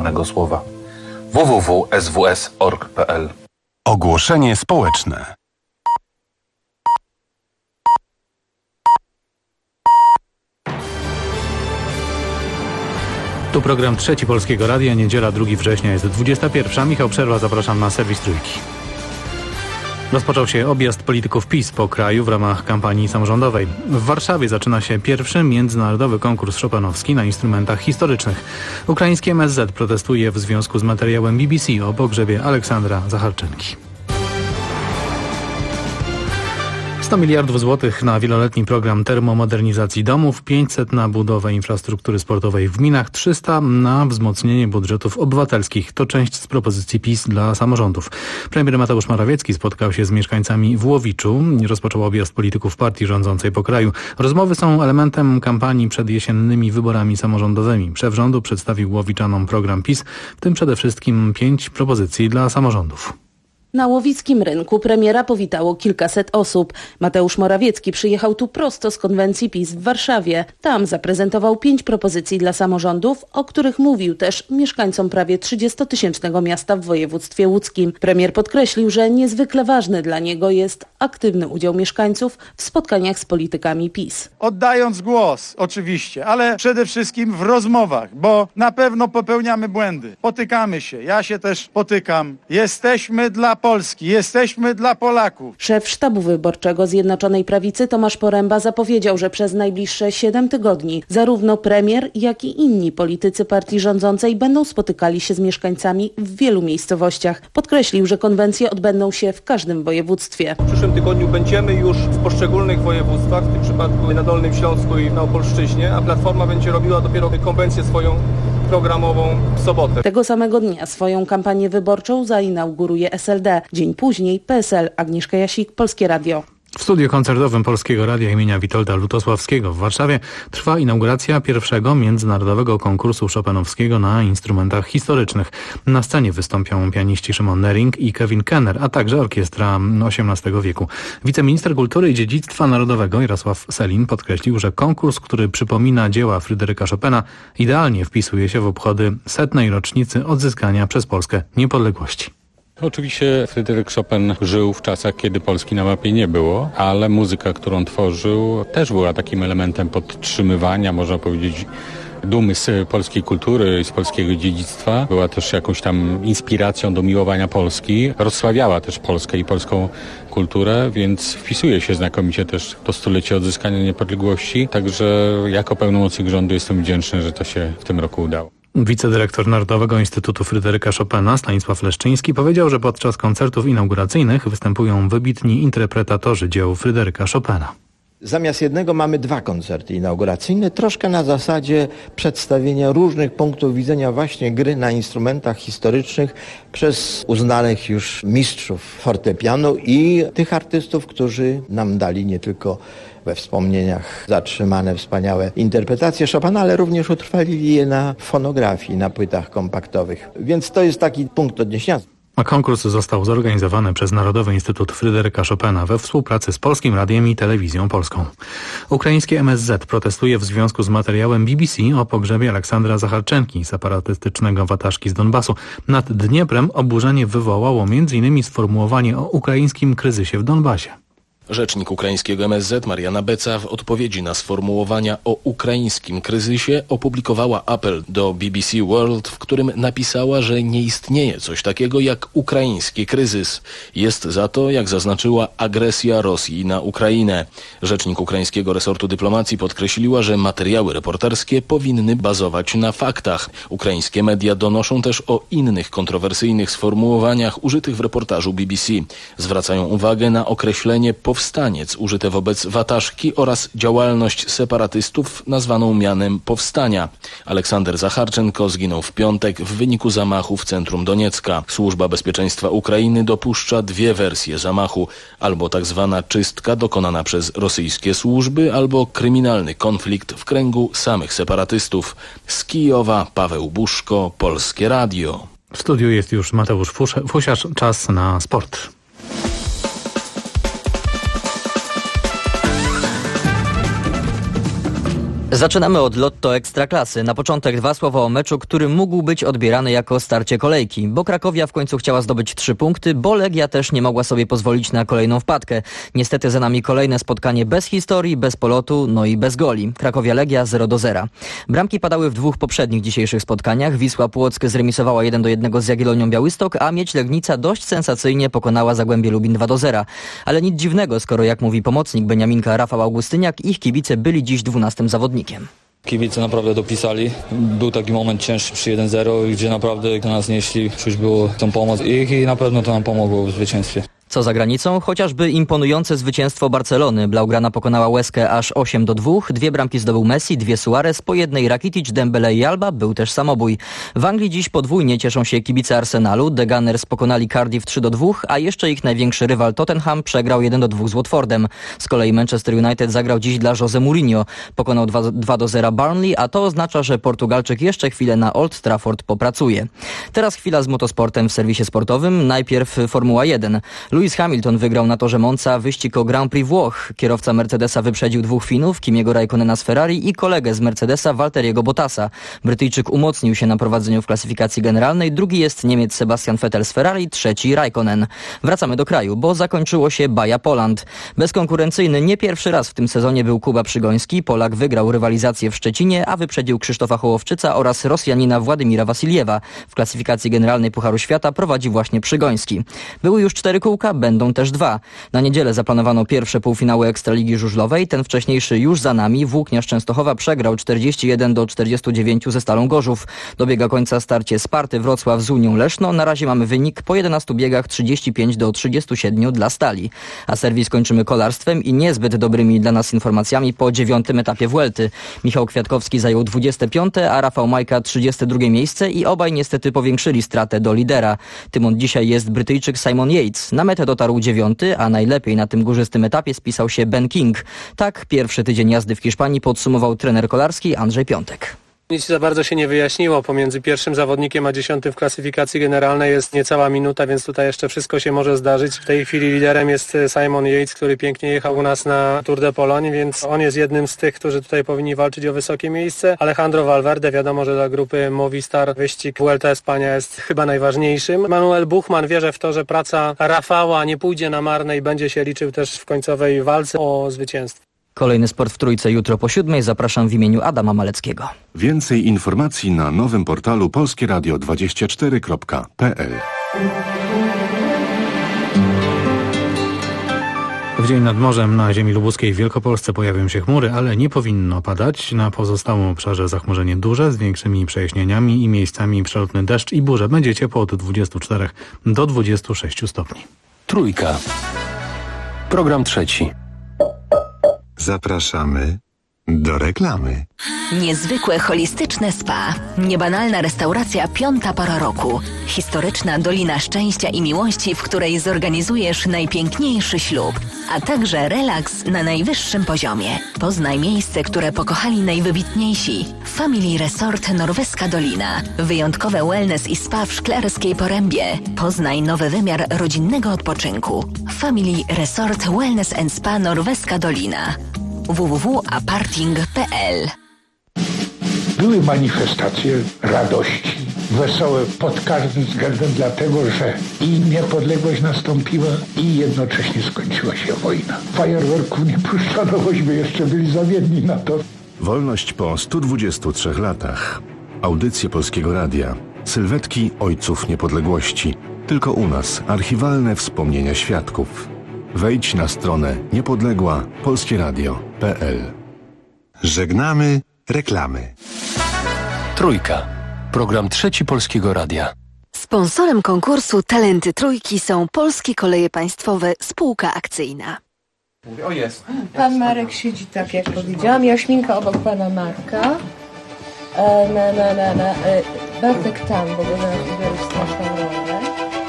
wolnego słowa. www.sws.org.pl. Ogłoszenie społeczne. Tu program Trzeci Polskiego Radia, niedziela 2 września jest 21. Michał Przerwa, zapraszam na serwis Trójki. Rozpoczął się objazd polityków PiS po kraju w ramach kampanii samorządowej. W Warszawie zaczyna się pierwszy międzynarodowy konkurs chopinowski na instrumentach historycznych. Ukraiński MSZ protestuje w związku z materiałem BBC o pogrzebie Aleksandra Zacharczynki. 100 miliardów złotych na wieloletni program termomodernizacji domów, 500 na budowę infrastruktury sportowej w gminach, 300 na wzmocnienie budżetów obywatelskich. To część z propozycji PiS dla samorządów. Premier Mateusz Morawiecki spotkał się z mieszkańcami w Łowiczu. Rozpoczął objazd polityków partii rządzącej po kraju. Rozmowy są elementem kampanii przed jesiennymi wyborami samorządowymi. Szef rządu przedstawił łowiczanom program PiS, w tym przede wszystkim 5 propozycji dla samorządów. Na łowickim rynku premiera powitało kilkaset osób. Mateusz Morawiecki przyjechał tu prosto z konwencji PiS w Warszawie. Tam zaprezentował 5 propozycji dla samorządów, o których mówił też mieszkańcom prawie 30-tysięcznego miasta w województwie łódzkim. Premier podkreślił, że niezwykle ważny dla niego jest aktywny udział mieszkańców w spotkaniach z politykami PiS. Oddając głos oczywiście, ale przede wszystkim w rozmowach, bo na pewno popełniamy błędy. Potykamy się, ja się też potykam. Jesteśmy dla Polski, jesteśmy dla Polaków. Szef sztabu wyborczego Zjednoczonej Prawicy Tomasz Poręba zapowiedział, że przez najbliższe 7 tygodni zarówno premier, jak i inni politycy partii rządzącej będą spotykali się z mieszkańcami w wielu miejscowościach. Podkreślił, że konwencje odbędą się w każdym województwie. W przyszłym tygodniu będziemy już w poszczególnych województwach, w tym przypadku na Dolnym Śląsku i na Opolszczyźnie, a Platforma będzie robiła dopiero konwencję swoją programową w sobotę. Tego samego dnia swoją kampanię wyborczą zainauguruje SLD. Dzień później PSL. Agnieszka Jasik, Polskie Radio. W studiu koncertowym Polskiego Radia imienia Witolda Lutosławskiego w Warszawie trwa inauguracja pierwszego międzynarodowego konkursu chopinowskiego na instrumentach historycznych. Na scenie wystąpią pianiści Szymon Nering i Kevin Kenner, a także orkiestra XVIII wieku. Wiceminister Kultury i Dziedzictwa Narodowego Jarosław Sellin podkreślił, że konkurs, który przypomina dzieła Fryderyka Chopina, idealnie wpisuje się w obchody 100. rocznicy odzyskania przez Polskę niepodległości. Oczywiście Fryderyk Chopin żył w czasach, kiedy Polski na mapie nie było, ale muzyka, którą tworzył, też była takim elementem podtrzymywania, można powiedzieć, dumy z polskiej kultury i z polskiego dziedzictwa. Była też jakąś tam inspiracją do miłowania Polski. Rozsławiała też Polskę i polską kulturę, więc wpisuje się znakomicie też to stulecie odzyskania niepodległości. Także jako pełnomocnik rządu jestem wdzięczny, że to się w tym roku udało. Wicedyrektor Narodowego Instytutu Fryderyka Chopina Stanisław Leszczyński powiedział, że podczas koncertów inauguracyjnych występują wybitni interpretatorzy dzieł Fryderyka Chopina. Zamiast jednego mamy 2 koncerty inauguracyjne, troszkę na zasadzie przedstawienia różnych punktów widzenia właśnie gry na instrumentach historycznych przez uznanych już mistrzów fortepianu i tych artystów, którzy nam dali nie tylko we wspomnieniach zatrzymane wspaniałe interpretacje Chopina, ale również utrwalili je na fonografii, na płytach kompaktowych. Więc to jest taki punkt odniesienia. A konkurs został zorganizowany przez Narodowy Instytut Fryderyka Chopina we współpracy z Polskim Radiem i Telewizją Polską. Ukraińskie MSZ protestuje w związku z materiałem BBC o pogrzebie Aleksandra Zacharczynki, separatystycznego wataszki z Donbasu. Nad Dnieprem oburzenie wywołało m.in. sformułowanie o ukraińskim kryzysie w Donbasie. Rzecznik ukraińskiego MSZ Mariana Beca w odpowiedzi na sformułowania o ukraińskim kryzysie opublikowała apel do BBC World, w którym napisała, że nie istnieje coś takiego jak ukraiński kryzys. Jest za to, jak zaznaczyła, agresja Rosji na Ukrainę. Rzecznik ukraińskiego resortu dyplomacji podkreśliła, że materiały reporterskie powinny bazować na faktach. Ukraińskie media donoszą też o innych kontrowersyjnych sformułowaniach użytych w reportażu BBC. Zwracają uwagę na określenie powstaniec użyte wobec wataszki oraz działalność separatystów nazwaną mianem powstania. Aleksander Zacharczenko zginął w piątek w wyniku zamachu w centrum Doniecka. Służba Bezpieczeństwa Ukrainy dopuszcza 2 wersje zamachu. Albo tak zwana czystka dokonana przez rosyjskie służby, albo kryminalny konflikt w kręgu samych separatystów. Z Kijowa Paweł Buszko, Polskie Radio. W studiu jest już Mateusz Fusiarz. Czas na sport. Zaczynamy od Lotto Ekstraklasy. Na początek 2 słowa o meczu, który mógł być odbierany jako starcie kolejki, bo Krakowia w końcu chciała zdobyć 3 punkty, bo Legia też nie mogła sobie pozwolić na kolejną wpadkę. Niestety za nami kolejne spotkanie bez historii, bez polotu, no i bez goli. Krakowia-Legia 0-0. Bramki padały w 2 poprzednich dzisiejszych spotkaniach. Wisła Płock zremisowała 1-1 z Jagiellonią Białystok, a Miedź Legnica dość sensacyjnie pokonała Zagłębie Lubin 2-0. Ale nic dziwnego, skoro jak mówi pomocnik Beniaminka Rafał Augustyniak, ich kibice byli dziś 12 zawodnikiem. Kibice naprawdę dopisali. Był taki moment cięższy przy 1-0, gdzie naprawdę do nas nieśli, czuć było tą pomoc ich i na pewno to nam pomogło w zwycięstwie. Co za granicą? Chociażby imponujące zwycięstwo Barcelony. Blaugrana pokonała Łeskę aż 8-2. 2 bramki zdobył Messi, 2 Suarez, po 1 Rakitic, Dembele i Alba. Był też samobój. W Anglii dziś podwójnie cieszą się kibice Arsenalu. The Gunners pokonali Cardiff 3-2, a jeszcze ich największy rywal Tottenham przegrał 1-2 z Watfordem. Z kolei Manchester United zagrał dziś dla Jose Mourinho. Pokonał 2-0 Burnley, a to oznacza, że Portugalczyk jeszcze chwilę na Old Trafford popracuje. Teraz chwila z motosportem w serwisie sportowym. Najpierw Formuła 1. Lewis Hamilton wygrał na torze Monza wyścig o Grand Prix Włoch. Kierowca Mercedesa wyprzedził 2 Finów, Kimiego Raikkonena z Ferrari i kolegę z Mercedesa Valtteriego Bottasa. Brytyjczyk umocnił się na prowadzeniu w klasyfikacji generalnej, drugi jest Niemiec Sebastian Vettel z Ferrari, trzeci Raikkonen. Wracamy do kraju, bo zakończyło się Baja Poland. Bezkonkurencyjny nie pierwszy raz w tym sezonie był Kuba Przygoński. Polak wygrał rywalizację w Szczecinie, a wyprzedził Krzysztofa Hołowczyca oraz Rosjanina Władimira Wasiljewa. W klasyfikacji generalnej Pucharu Świata prowadzi właśnie Przygoński. Były już 4 kółka, będą też 2. Na niedzielę zaplanowano pierwsze półfinały Ekstraligi Żużlowej. Ten wcześniejszy już za nami. Włókniarz Częstochowa przegrał 41-49 ze Stalą Gorzów. Dobiega końca starcie Sparty Wrocław z Unią Leszno. Na razie mamy wynik po 11 biegach 35-37 dla Stali. A serwis kończymy kolarstwem i niezbyt dobrymi dla nas informacjami po 9. etapie Vuelty. Michał Kwiatkowski zajął 25, a Rafał Majka 32 miejsce i obaj niestety powiększyli stratę do lidera. Tym od dzisiaj jest Brytyjczyk Simon Yates. Na metę dotarł 9, a najlepiej na tym górzystym etapie spisał się Ben King. Tak pierwszy tydzień jazdy w Hiszpanii podsumował trener kolarski Andrzej Piątek. Nic za bardzo się nie wyjaśniło. Pomiędzy pierwszym zawodnikiem a 10 w klasyfikacji generalnej jest niecała minuta, więc tutaj jeszcze wszystko się może zdarzyć. W tej chwili liderem jest Simon Yates, który pięknie jechał u nas na Tour de Pologne, więc on jest jednym z tych, którzy tutaj powinni walczyć o wysokie miejsce. Alejandro Valverde, wiadomo, że dla grupy Movistar wyścig Vuelta Espania jest chyba najważniejszym. Manuel Buchmann wierzy w to, że praca Rafała nie pójdzie na marne i będzie się liczył też w końcowej walce o zwycięstwo. Kolejny sport w Trójce jutro po 7. Zapraszam w imieniu Adama Maleckiego. Więcej informacji na nowym portalu polskieradio24.pl. W dzień nad morzem na ziemi lubuskiej w Wielkopolsce pojawią się chmury, ale nie powinno padać. Na pozostałym obszarze zachmurzenie duże z większymi przejaśnieniami i miejscami przelotny deszcz i burze. Będzie ciepło od 24 do 26 stopni. Trójka. Program trzeci. Zapraszamy do reklamy. Niezwykłe holistyczne spa. Niebanalna restauracja Piąta Pora Roku. Historyczna Dolina Szczęścia i Miłości, w której zorganizujesz najpiękniejszy ślub, a także relaks na najwyższym poziomie. Poznaj miejsce, które pokochali najwybitniejsi. Family Resort Norweska Dolina. Wyjątkowe wellness i spa w Szklarskiej Porębie. Poznaj nowy wymiar rodzinnego odpoczynku. Family Resort Wellness and Spa Norweska Dolina. www.aparting.pl. Były manifestacje radości, wesołe pod każdym względem, dlatego że i niepodległość nastąpiła i jednocześnie skończyła się wojna. Fajerwerków nie puszczano, bośmy jeszcze byli zawiedni na to. Wolność po 123 latach. Audycje Polskiego Radia. Sylwetki ojców niepodległości. Tylko u nas archiwalne wspomnienia świadków. Wejdź na stronę niepodległa-polskieradio.pl. Żegnamy reklamy. Trójka. Program trzeci Polskiego Radia. Sponsorem konkursu Talenty Trójki są Polskie Koleje Państwowe, spółka akcyjna. O, jest. Pan Marek siedzi tak, jak powiedziałam. Jaśminka obok pana Marka. Bartek tam, bo go zaraz biorę w straszną rolę.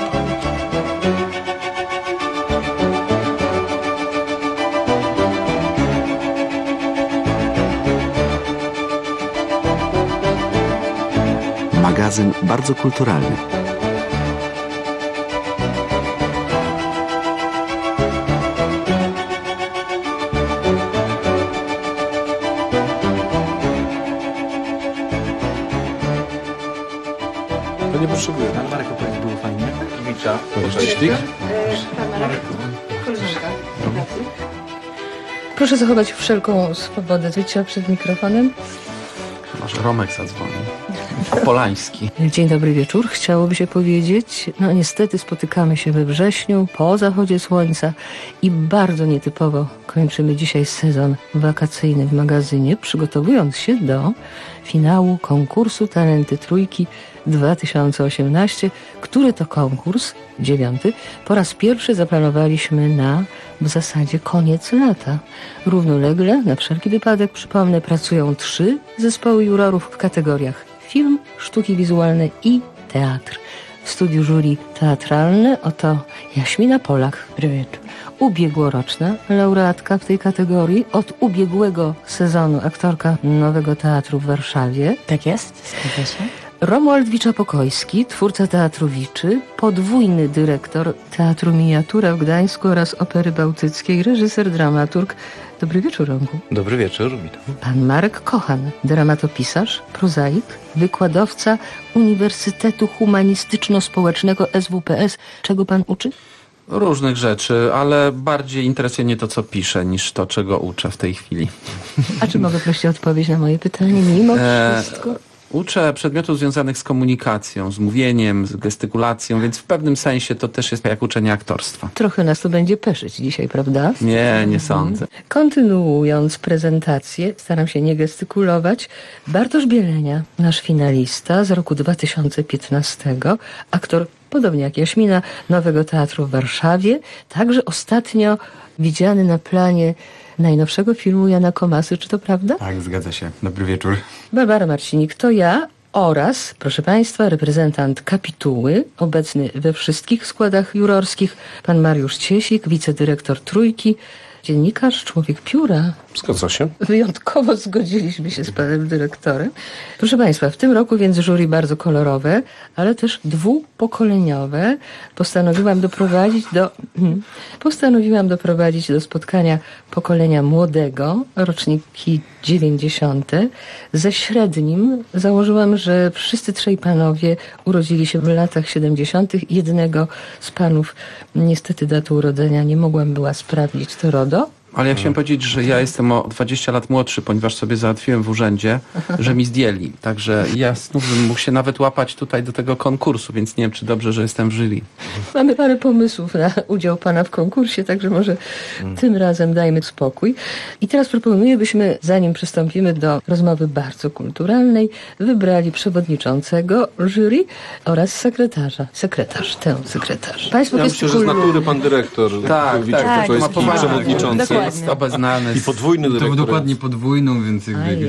Magazyn bardzo kulturalny. nie potrzebuję. Marek opowiedz, było fajnie. Wicza. Proszę zachować wszelką swobodę bycia przed mikrofonem. Może Romek zadzwoni. Polański. Dzień dobry wieczór, chciałoby się powiedzieć. No niestety spotykamy się we wrześniu, po zachodzie słońca i bardzo nietypowo kończymy dzisiaj sezon wakacyjny w magazynie, przygotowując się do finału konkursu Talenty Trójki 2018, który to konkurs, 9, po raz pierwszy zaplanowaliśmy na w zasadzie koniec lata. Równolegle, na wszelki wypadek, przypomnę, pracują 3 zespoły jurorów w kategoriach film, sztuki wizualne i teatr. W studiu jury teatralne oto Jaśmina Polak. Ubiegłoroczna laureatka w tej kategorii, od ubiegłego sezonu aktorka Nowego Teatru w Warszawie. Tak jest, zgadza się. Romuald Wicza-Pokojski, twórca Teatru Wiczy, podwójny dyrektor Teatru Miniatura w Gdańsku oraz Opery Bałtyckiej, reżyser, dramaturg. Dobry wieczór, Romku. Dobry wieczór, witam. Pan Marek Kochan, dramatopisarz, prozaik, wykładowca Uniwersytetu Humanistyczno-Społecznego SWPS. Czego pan uczy? Różnych rzeczy, ale bardziej interesuje mnie to, co piszę, niż to, czego uczę w tej chwili. A czy mogę prosić o odpowiedź na moje pytanie mimo wszystko? Uczę przedmiotów związanych z komunikacją, z mówieniem, z gestykulacją, więc w pewnym sensie to też jest jak uczenie aktorstwa. Trochę nas to będzie peszyć dzisiaj, prawda? Nie sądzę. Kontynuując prezentację, staram się nie gestykulować, Bartosz Bielenia, nasz finalista z roku 2015, aktor, podobnie jak Jaśmina, Nowego Teatru w Warszawie, także ostatnio widziany na planie najnowszego filmu Jana Komasy, czy to prawda? Tak, zgadza się. Dobry wieczór. Barbara Marcinik, to ja oraz, proszę Państwa, reprezentant Kapituły, obecny we wszystkich składach jurorskich, pan Mariusz Ciesik, wicedyrektor Trójki, dziennikarz, człowiek pióra. Zgadza się. Wyjątkowo zgodziliśmy się z panem dyrektorem. Proszę Państwa, w tym roku więc jury bardzo kolorowe, ale też dwupokoleniowe. Postanowiłam doprowadzić do spotkania pokolenia młodego, roczniki 90. Ze średnim założyłam, że wszyscy 3 panowie urodzili się w latach 70. Jednego z panów niestety datą urodzenia nie mogłam była sprawdzić, to RODO. Ale ja chciałem powiedzieć, że ja jestem o 20 lat młodszy, ponieważ sobie załatwiłem w urzędzie, że mi zdjęli. Także ja znów bym mógł się nawet łapać tutaj do tego konkursu, więc nie wiem, czy dobrze, że jestem w jury. Mamy parę pomysłów na udział pana w konkursie, także może tym razem dajmy spokój. I teraz proponuję, byśmy, zanim przystąpimy do rozmowy bardzo kulturalnej, wybrali przewodniczącego jury oraz sekretarza. Sekretarz. Państwo ja myślę, że z natury pan dyrektor Wicza-Pokojski, przewodniczący. Jest obeznany. I podwójny dyrektor. To dokładnie podwójną, więc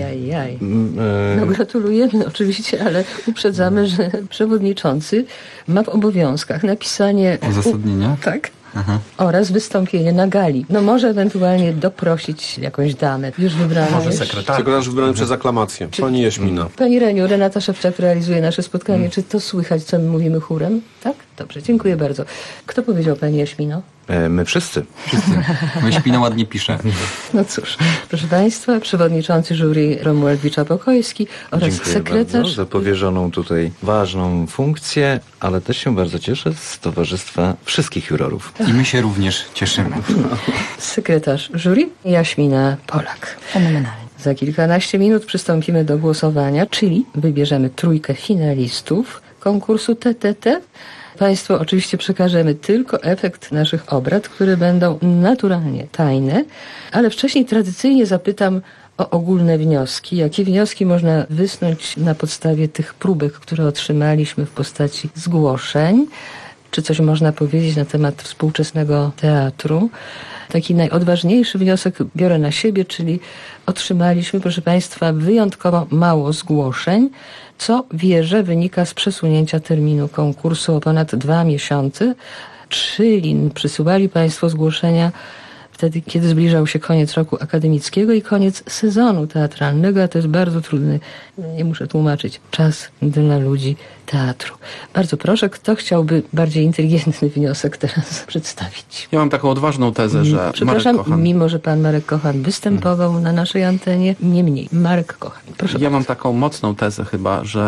No gratulujemy oczywiście, ale uprzedzamy, że przewodniczący ma w obowiązkach napisanie uzasadnienia. Tak. Oraz wystąpienie na gali. No może ewentualnie doprosić jakąś damę. Już wybrano. Może sekretarz wybrany przez aklamację. Pani Jaśmina. Pani Reniu, Renata Szewczak realizuje nasze spotkanie. Czy to słychać, co my mówimy chórem? Tak? Dobrze, dziękuję bardzo. Kto powiedział pani Jaśmino? My wszyscy. Jaśmina ładnie pisze. No cóż, proszę Państwa, przewodniczący jury Romuald Wicza-Pokojski oraz Dziękuję sekretarz. Bardzo za powierzoną tutaj ważną funkcję, ale też się bardzo cieszę z towarzystwa wszystkich jurorów. I my się również cieszymy. Sekretarz jury Jaśmina Polak. Fenomenalnie. Za kilkanaście minut przystąpimy do głosowania, czyli wybierzemy 3 finalistów konkursu TTT. Państwu oczywiście przekażemy tylko efekt naszych obrad, które będą naturalnie tajne, ale wcześniej tradycyjnie zapytam o ogólne wnioski. Jakie wnioski można wysnuć na podstawie tych próbek, które otrzymaliśmy w postaci zgłoszeń? Czy coś można powiedzieć na temat współczesnego teatru? Taki najodważniejszy wniosek biorę na siebie, czyli otrzymaliśmy, proszę Państwa, wyjątkowo mało zgłoszeń, co wierzę wynika z przesunięcia terminu konkursu o ponad 2 miesiące, czyli przysyłali Państwo zgłoszenia wtedy, kiedy zbliżał się koniec roku akademickiego i koniec sezonu teatralnego, a to jest bardzo trudny, nie muszę tłumaczyć, czas dla ludzi teatru. Bardzo proszę, kto chciałby bardziej inteligentny wniosek teraz przedstawić? Ja mam taką odważną tezę, że Przepraszam, Marek Kochan... mimo że pan Marek Kochan występował na naszej antenie, niemniej Marek Kochan. Proszę Ja mam taką mocną tezę chyba, że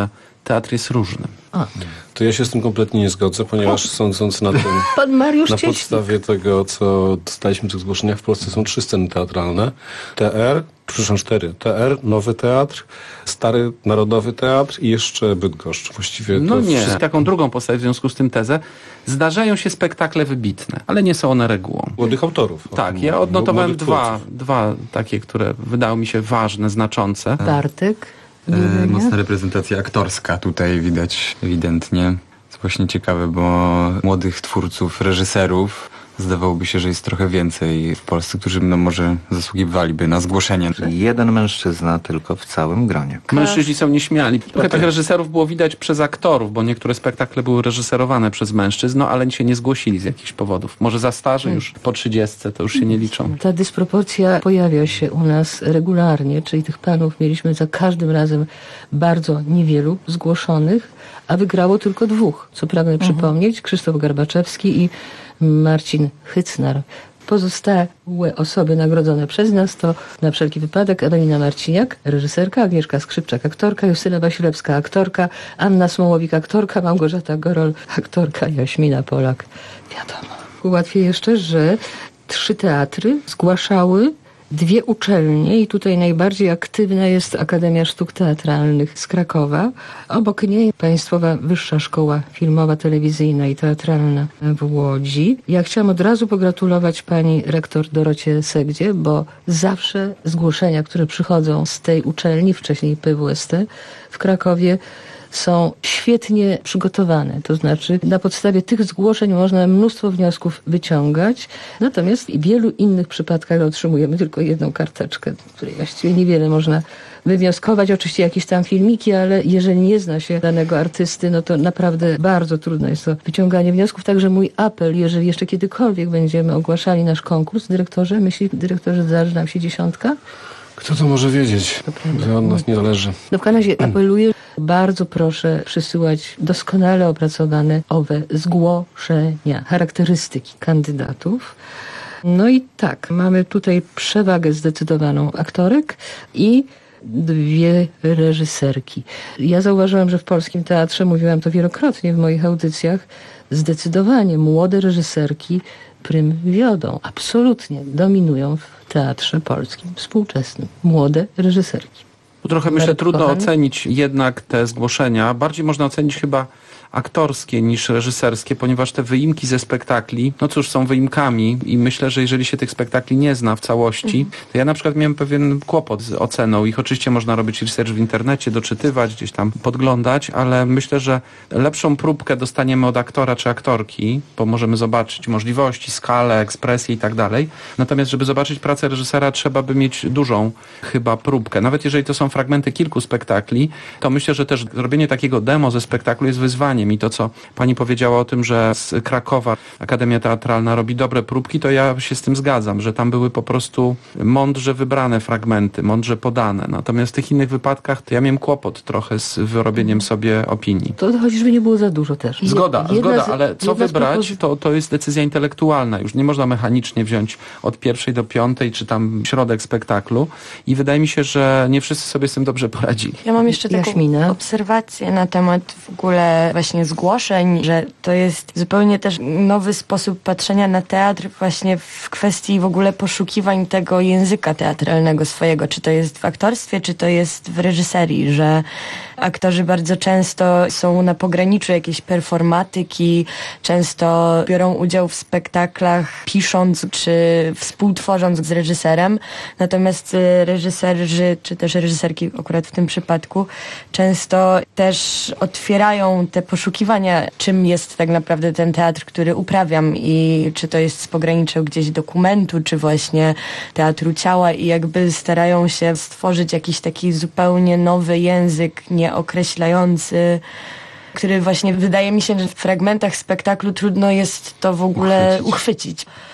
teatr jest różny. To ja się z tym kompletnie nie zgodzę, ponieważ sądząc na tym, Pan Mariusz na Cieślik. podstawie tego, co dostaliśmy w tych zgłoszeniach, w Polsce są 3 sceny teatralne. Przepraszam, 4. TR, Nowy Teatr, Stary Narodowy Teatr i jeszcze Bydgoszcz. Właściwie No to nie, wszystko. taką drugą postać w związku z tym tezę. Zdarzają się spektakle wybitne, ale nie są one regułą. Młodych autorów. Tak, ja odnotowałem Młodych dwa takie, które wydały mi się ważne, znaczące. Bartek. Mocna reprezentacja aktorska tutaj widać ewidentnie. To właśnie ciekawe, bo młodych twórców, reżyserów zdawałoby się, że jest trochę więcej w Polsce, którzy może zasługiwaliby na zgłoszenie. Jeden mężczyzna tylko w całym gronie. Mężczyźni są nieśmiali. Trochę tych reżyserów było widać przez aktorów, bo niektóre spektakle były reżyserowane przez mężczyzn, ale się nie zgłosili z jakichś powodów. Może za starzy już po 30 to już się nie liczą. Ta dysproporcja pojawia się u nas regularnie, czyli tych panów mieliśmy za każdym razem bardzo niewielu zgłoszonych, a wygrało tylko 2. Co pragnę przypomnieć, Krzysztof Garbaczewski i Marcin Hycnar. Pozostałe osoby nagrodzone przez nas to na wszelki wypadek Ewelina Marciniak, reżyserka, Agnieszka Skrzypczak, aktorka, Justyna Wasilewska, aktorka, Anna Smołowik, aktorka, Małgorzata Gorol, aktorka, Jaśmina Polak. Wiadomo. Ułatwię jeszcze, że 3 teatry zgłaszały 2 uczelnie i tutaj najbardziej aktywna jest Akademia Sztuk Teatralnych z Krakowa. Obok niej Państwowa Wyższa Szkoła Filmowa, Telewizyjna i Teatralna w Łodzi. Ja chciałam od razu pogratulować pani rektor Dorocie Segdzie, bo zawsze zgłoszenia, które przychodzą z tej uczelni, wcześniej PWST w Krakowie, są świetnie przygotowane. To znaczy na podstawie tych zgłoszeń można mnóstwo wniosków wyciągać. Natomiast w wielu innych przypadkach otrzymujemy tylko 1 karteczkę, w której właściwie niewiele można wywnioskować. Oczywiście jakieś tam filmiki, ale jeżeli nie zna się danego artysty, no to naprawdę bardzo trudno jest to wyciąganie wniosków. Także mój apel, jeżeli jeszcze kiedykolwiek będziemy ogłaszali nasz konkurs, dyrektorze, myśli dyrektorze, że zdarzy nam się 10? Kto to może wiedzieć? To od nas nie zależy. No w każdym razie apeluję, bardzo proszę przysyłać doskonale opracowane owe zgłoszenia, charakterystyki kandydatów. No i tak, mamy tutaj przewagę zdecydowaną aktorek i 2 reżyserki. Ja zauważyłam, że w polskim teatrze, mówiłam to wielokrotnie w moich audycjach, zdecydowanie młode reżyserki prym wiodą. Absolutnie dominują w teatrze polskim, współczesnym. Młode reżyserki. Tu trochę myślę trudno ocenić jednak te zgłoszenia. Bardziej można ocenić chyba aktorskie niż reżyserskie, ponieważ te wyimki ze spektakli, no cóż, są wyimkami i myślę, że jeżeli się tych spektakli nie zna w całości, to ja na przykład miałem pewien kłopot z oceną. Ich oczywiście można robić research w internecie, doczytywać, gdzieś tam podglądać, ale myślę, że lepszą próbkę dostaniemy od aktora czy aktorki, bo możemy zobaczyć możliwości, skalę, ekspresję i tak dalej. Natomiast, żeby zobaczyć pracę reżysera, trzeba by mieć dużą chyba próbkę. Nawet jeżeli to są fragmenty kilku spektakli, to myślę, że też robienie takiego demo ze spektaklu jest wyzwaniem. I to, co pani powiedziała o tym, że z Krakowa Akademia Teatralna robi dobre próbki, to ja się z tym zgadzam, że tam były po prostu mądrze wybrane fragmenty, mądrze podane. Natomiast w tych innych wypadkach to ja miałem kłopot trochę z wyrobieniem sobie opinii. To chociażby nie było za dużo też. Zgoda, ale co wybrać, to jest decyzja intelektualna. Już nie można mechanicznie wziąć od 1 do 5, czy tam środek spektaklu. I wydaje mi się, że nie wszyscy sobie z tym dobrze poradzili. Ja mam jeszcze taką obserwację na temat w ogóle właśnie zgłoszeń, że to jest zupełnie też nowy sposób patrzenia na teatr właśnie w kwestii w ogóle poszukiwań tego języka teatralnego swojego, czy to jest w aktorstwie, czy to jest w reżyserii, że aktorzy bardzo często są na pograniczu jakiejś performatyki, często biorą udział w spektaklach pisząc czy współtworząc z reżyserem, natomiast reżyserzy, czy też reżyserki akurat w tym przypadku, często też otwierają te poszukiwania, czym jest tak naprawdę ten teatr, który uprawiam i czy to jest z pogranicza gdzieś dokumentu, czy właśnie teatru ciała i jakby starają się stworzyć jakiś taki zupełnie nowy język, nieokreślający, który właśnie wydaje mi się, że w fragmentach spektaklu trudno jest to w ogóle uchwycić.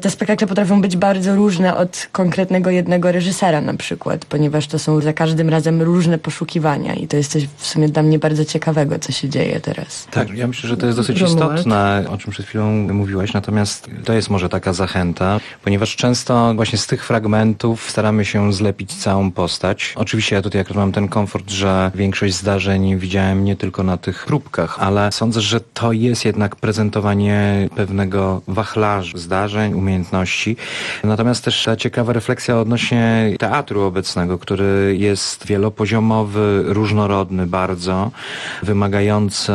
Te spektakle potrafią być bardzo różne od konkretnego jednego reżysera na przykład, ponieważ to są za każdym razem różne poszukiwania i to jest coś w sumie dla mnie bardzo ciekawego, co się dzieje teraz. Tak, ja myślę, że to jest dosyć istotne, o czym przed chwilą mówiłaś, natomiast to jest może taka zachęta, ponieważ często właśnie z tych fragmentów staramy się zlepić całą postać. Oczywiście ja tutaj akurat mam ten komfort, że większość zdarzeń widziałem nie tylko na tych próbkach, ale sądzę, że to jest jednak prezentowanie pewnego wachlarza zdarzeń, umiejętności. Natomiast też ta ciekawa refleksja odnośnie teatru obecnego, który jest wielopoziomowy, różnorodny bardzo, wymagający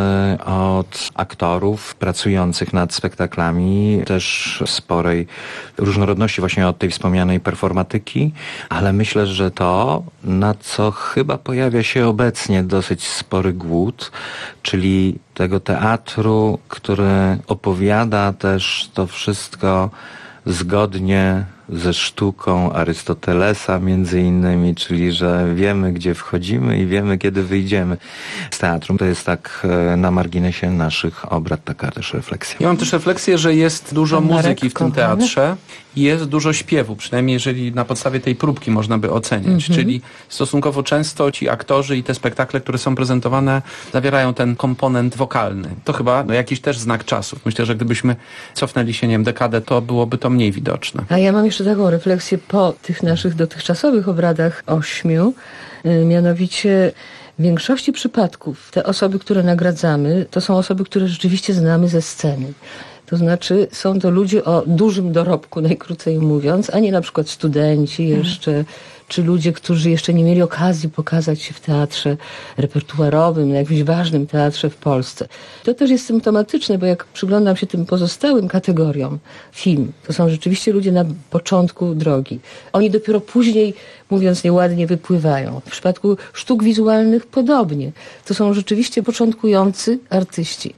od aktorów pracujących nad spektaklami też sporej różnorodności właśnie od tej wspomnianej performatyki, ale myślę, że to, na co chyba pojawia się obecnie dosyć spory głód, czyli tego teatru, który opowiada też to wszystko zgodnie ze sztuką Arystotelesa między innymi, czyli że wiemy, gdzie wchodzimy i wiemy, kiedy wyjdziemy z teatru. To jest tak na marginesie naszych obrad taka też refleksja. Ja mam też refleksję, że jest dużo muzyki w tym teatrze i jest dużo śpiewu, przynajmniej jeżeli na podstawie tej próbki można by ocenić. Czyli stosunkowo często ci aktorzy i te spektakle, które są prezentowane, zawierają ten komponent wokalny. To chyba jakiś też znak czasów. Myślę, że gdybyśmy cofnęli się, nie wiem, dekadę, to byłoby to mniej widoczne. A ja mam jeszcze taką refleksję po tych naszych dotychczasowych obradach 8, mianowicie w większości przypadków te osoby, które nagradzamy, to są osoby, które rzeczywiście znamy ze sceny. To znaczy są to ludzie o dużym dorobku, najkrócej mówiąc, a nie na przykład studenci jeszcze, czy ludzie, którzy jeszcze nie mieli okazji pokazać się w teatrze repertuarowym, na jakimś ważnym teatrze w Polsce. To też jest symptomatyczne, bo jak przyglądam się tym pozostałym kategoriom film, to są rzeczywiście ludzie na początku drogi. Oni dopiero później, mówiąc nieładnie, wypływają. W przypadku sztuk wizualnych podobnie. To są rzeczywiście początkujący artyści.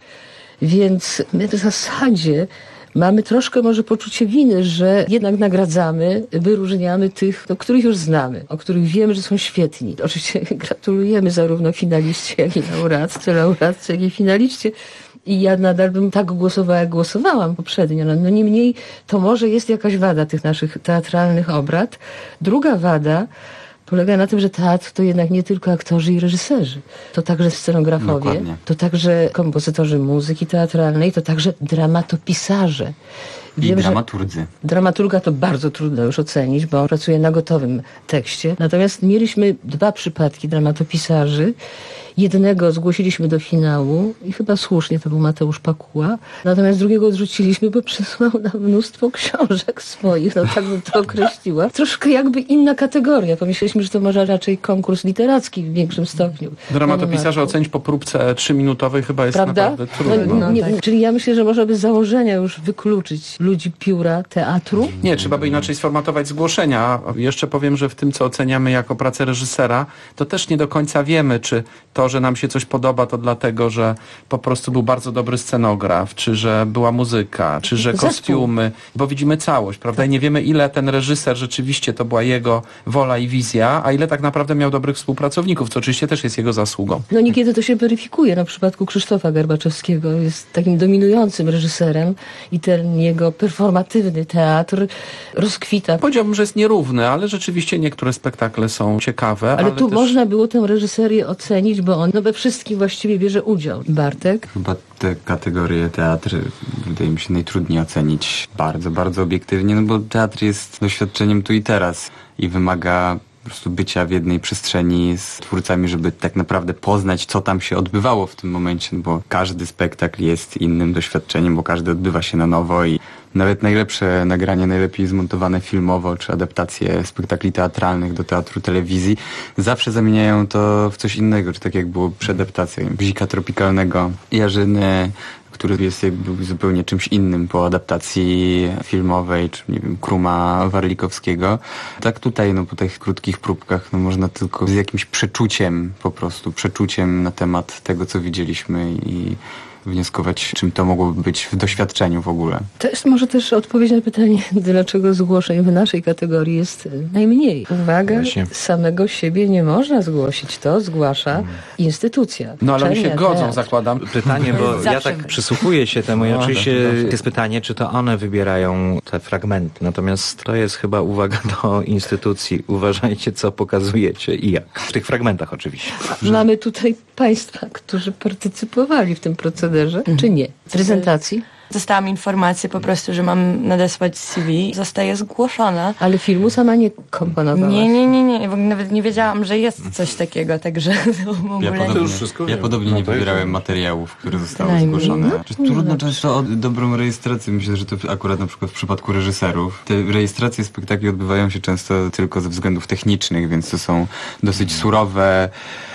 Więc my w zasadzie mamy troszkę może poczucie winy, że jednak nagradzamy, wyróżniamy tych, których już znamy, o których wiemy, że są świetni. Oczywiście gratulujemy zarówno finaliście, jak i laureatce, jak i finaliście. I ja nadal bym tak głosowała, jak głosowałam poprzednio. No niemniej to może jest jakaś wada tych naszych teatralnych obrad. Druga wada polega na tym, że teatr to jednak nie tylko aktorzy i reżyserzy. To także scenografowie, Dokładnie. to także kompozytorzy muzyki teatralnej, to także dramatopisarze. I dramaturdzy. Dramaturga to bardzo trudno już ocenić, bo on pracuje na gotowym tekście. Natomiast mieliśmy 2 przypadki dramatopisarzy. Jednego zgłosiliśmy do finału i chyba słusznie, to był Mateusz Pakuła. Natomiast drugiego odrzuciliśmy, bo przysłał nam mnóstwo książek swoich, no tak bym to określiła. Troszkę jakby inna kategoria. Pomyśleliśmy, że to może raczej konkurs literacki w większym stopniu. Dramatopisarza ocenić po próbce 3-minutowej chyba jest naprawdę trudno. Czyli ja myślę, że można by z założenia już wykluczyć ludzi pióra teatru. Nie, trzeba by inaczej sformatować zgłoszenia. Jeszcze powiem, że w tym, co oceniamy jako pracę reżysera, to też nie do końca wiemy, czy to, że nam się coś podoba, to dlatego, że po prostu był bardzo dobry scenograf, czy że była muzyka, czy że kostiumy, bo widzimy całość, prawda? I nie wiemy, ile ten reżyser rzeczywiście to była jego wola i wizja, a ile tak naprawdę miał dobrych współpracowników, co oczywiście też jest jego zasługą. No niekiedy to się weryfikuje. No, w przypadku Krzysztofa Garbaczewskiego jest takim dominującym reżyserem i ten jego performatywny teatr rozkwita. Powiedziałbym, że jest nierówny, ale rzeczywiście niektóre spektakle są ciekawe. Ale tu też można było tę reżyserię ocenić, bo on we wszystkim właściwie bierze udział. Bartek? Chyba te kategorie teatr wydaje mi się najtrudniej ocenić bardzo, bardzo obiektywnie, no bo teatr jest doświadczeniem tu i teraz i wymaga po prostu bycia w jednej przestrzeni z twórcami, żeby tak naprawdę poznać, co tam się odbywało w tym momencie, no bo każdy spektakl jest innym doświadczeniem, bo każdy odbywa się na nowo i nawet najlepsze nagrania, najlepiej zmontowane filmowo, czy adaptacje spektakli teatralnych do teatru, telewizji, zawsze zamieniają to w coś innego, czy tak jak było przy adaptacji Bzika Tropikalnego Jarzyny, który jest jakby zupełnie czymś innym po adaptacji filmowej, czy nie wiem, Kruma Warlikowskiego. Tak tutaj, no po tych krótkich próbkach, no można tylko z jakimś przeczuciem po prostu, przeczuciem na temat tego, co widzieliśmy i wnioskować, czym to mogłoby być w doświadczeniu w ogóle. To jest może też odpowiedź na pytanie, dlaczego zgłoszeń w naszej kategorii jest najmniej. Uwaga, samego siebie nie można zgłosić, to zgłasza instytucja. No ale oni się godzą, zakładam. Pytanie, bo ja tak przysłuchuję się temu i oczywiście jest pytanie, czy to one wybierają te fragmenty. Natomiast to jest chyba uwaga do instytucji. Uważajcie, co pokazujecie i jak. W tych fragmentach oczywiście. Mamy tutaj państwa, którzy partycypowali w tym procederze, czy nie? W prezentacji? Dostałam informację po prostu, że mam nadesłać CV. Zostaję zgłoszona. Ale filmu sama nie komponowałaś? Nie. Nawet nie wiedziałam, że jest coś takiego, także w ogóle... Ja podobnie nie wybierałem materiałów, które zostały zgłoszone. Trudno często o dobrą rejestrację. Myślę, że to akurat na przykład w przypadku reżyserów. Te rejestracje spektakli odbywają się często tylko ze względów technicznych, więc to są dosyć surowe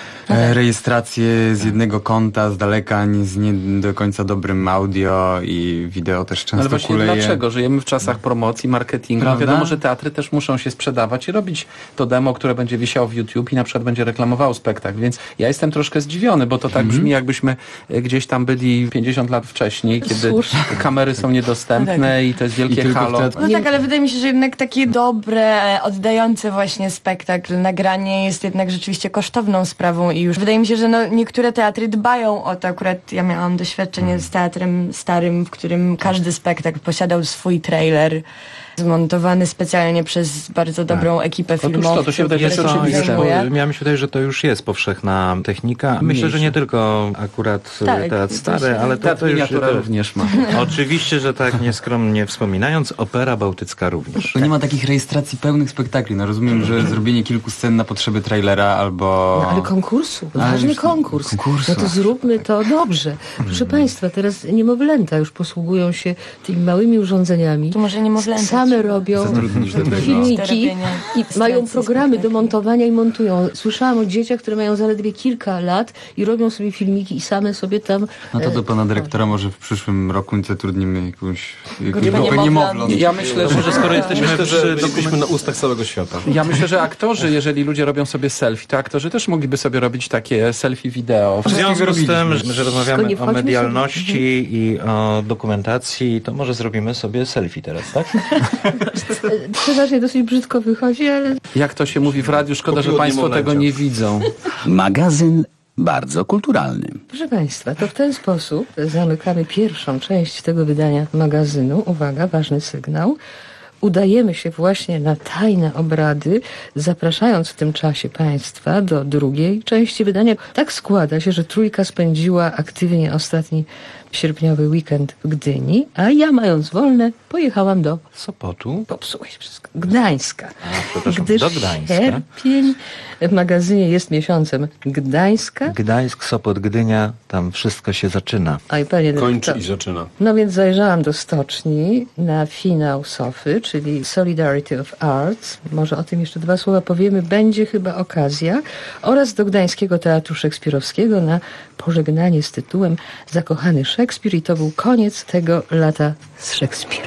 rejestracje z jednego konta, z daleka, z nie do końca dobrym audio i wideo też często. Ale właśnie kuleje. dlaczego? Żyjemy w czasach promocji, marketingu. Prawda? Wiadomo, że teatry też muszą się sprzedawać i robić to demo, które będzie wisiało w YouTube i na przykład będzie reklamowało spektakl. Więc ja jestem troszkę zdziwiony, bo to tak brzmi, jakbyśmy gdzieś tam byli 50 lat wcześniej, kiedy kamery są niedostępne i to jest wielkie halo. No tak, ale wydaje mi się, że jednak takie dobre, oddające właśnie spektakl, nagranie jest jednak rzeczywiście kosztowną sprawą i już wydaje mi się, że niektóre teatry dbają o to. Akurat ja miałam doświadczenie z teatrem starym, w którym każdy spektakl posiadał swój trailer zmontowany specjalnie przez bardzo dobrą ekipę filmową. To się wydaje, że ja myślę, że to już jest powszechna technika. Myślę, że nie tylko akurat teatr stary, ale to już również ma. Oczywiście, że tak nieskromnie wspominając, Opera Bałtycka również. To nie ma takich rejestracji pełnych spektakli. No rozumiem, że zrobienie kilku scen na potrzeby trailera albo... No, ale konkursu. Ważny konkurs. No to zróbmy to dobrze. Proszę Państwa, teraz niemowlęta już posługują się tymi małymi urządzeniami. To może niemowlęta. Same robią filmiki i mają programy do montowania i montują. Słyszałam o dzieciach, które mają zaledwie kilka lat i robią sobie filmiki i same sobie tam... No to do pana dyrektora może w przyszłym roku zatrudnimy jakąś grupę niemowląt. Ja myślę, że skoro jesteśmy byliśmy na ustach całego świata. Ja myślę, że aktorzy, jeżeli ludzie robią sobie selfie, to aktorzy też mogliby sobie robić takie selfie wideo. W związku z tym, że rozmawiamy o medialności i o dokumentacji, to może zrobimy sobie selfie teraz, tak? Przeważnie dosyć brzydko wychodzi, ale... Jak to się mówi w radiu, szkoda, że Państwo tego nie widzą. Magazyn bardzo kulturalny. Proszę Państwa, to w ten sposób zamykamy pierwszą część tego wydania magazynu. Uwaga, ważny sygnał. Udajemy się właśnie na tajne obrady, zapraszając w tym czasie Państwa do drugiej części wydania. Tak składa się, że Trójka spędziła aktywnie ostatni sierpniowy weekend w Gdyni, a ja, mając wolne, pojechałam do Sopotu. Popsułeś wszystko. Gdańska. Gdyż do Gdańska. Sierpień w magazynie jest miesiącem Gdańska. Gdańsk, Sopot, Gdynia, tam wszystko się zaczyna. Oj, panie kończy i zaczyna. No więc zajrzałam do stoczni na finał SOFY, czyli Solidarity of Arts. Może o tym jeszcze dwa słowa powiemy. Będzie chyba okazja. Oraz do Gdańskiego Teatru Szekspirowskiego na pożegnanie z tytułem Zakochany Szekspir i to był koniec tego lata z Szekspirem.